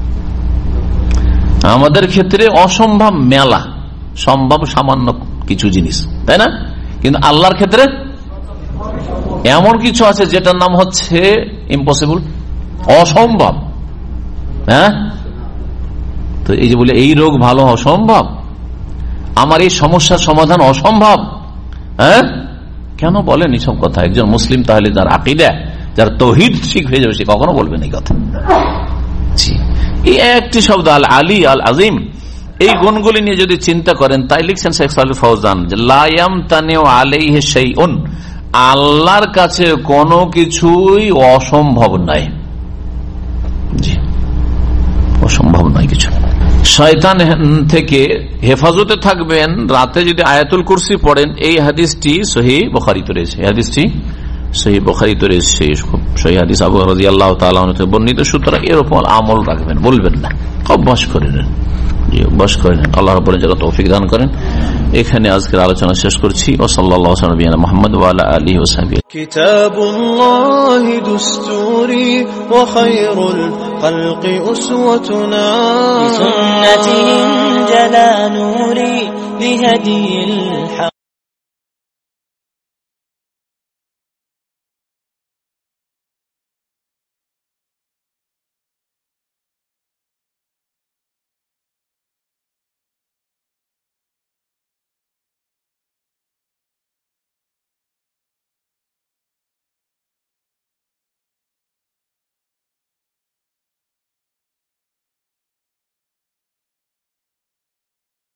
আমাদের ক্ষেত্রে অসম্ভব মেলা, সম্ভব সামান্য কিছু জিনিস, তাই না? কিন্তু আল্লাহর ক্ষেত্রে এমন কিছু আছে যেটার নাম হচ্ছে ইম্পসিবল, অসম্ভব। হ্যাঁ, তো এই যে বলে এই রোগ ভালো অসম্ভব, আমার এই সমস্যার সমাধান অসম্ভব, হ্যাঁ, কেন বলেন এইসব কথা? একজন মুসলিম তাহলে যার আকীদা, যার তাওহীদ ঠিক হয়ে যাবে, সে কখনো বলবেন এই কথা। এই একটি শব্দ আল আলী আল আজিম, এই গুণগুলি নিয়ে যদি চিন্তা করেন, তাই লিখছেন শেখ সালেহ ফৌজান যে লা ইয়ামতানি আলাইহি শাইউন, আল্লাহর কাছে কোনো কিছুই অসম্ভব নাই। জি, অসম্ভব নয় কিছু। শয়তান থেকে হেফাজতে থাকবেন রাতে যদি আয়াতুল কুরসি পড়েন। এই হাদিসটি সহিহ বুখারীতে রয়েছে, এই হাদিসটি সহিহ বুখারীতে রয়েছে, সহিহ হাদিস আবু রাদিয়াল্লাহু তাআলা আনহু থেকে বর্ণিত। সুতরাং এর উপর আমল রাখবেন, বলবেন না, অভ্যাস করে নেন, অভ্যাস করে নেন। আল্লাহ রাব্বুল ইজ্জত তৌফিক দান করেন। এখানে আজকের আলোচনা শেষ করছি। ওয়া সাল্লাল্লাহু আলা নবিয়িনা মুহাম্মদ ওয়া আলা আলিহি ওয়া সাহবিহি। কিতাবুল্লাহি দুস্তুরি ওয়া খায়রুল খালকি উসওয়াতুনা বিসুন্নাতিহিম জালা নূরি বিহাদিল হক।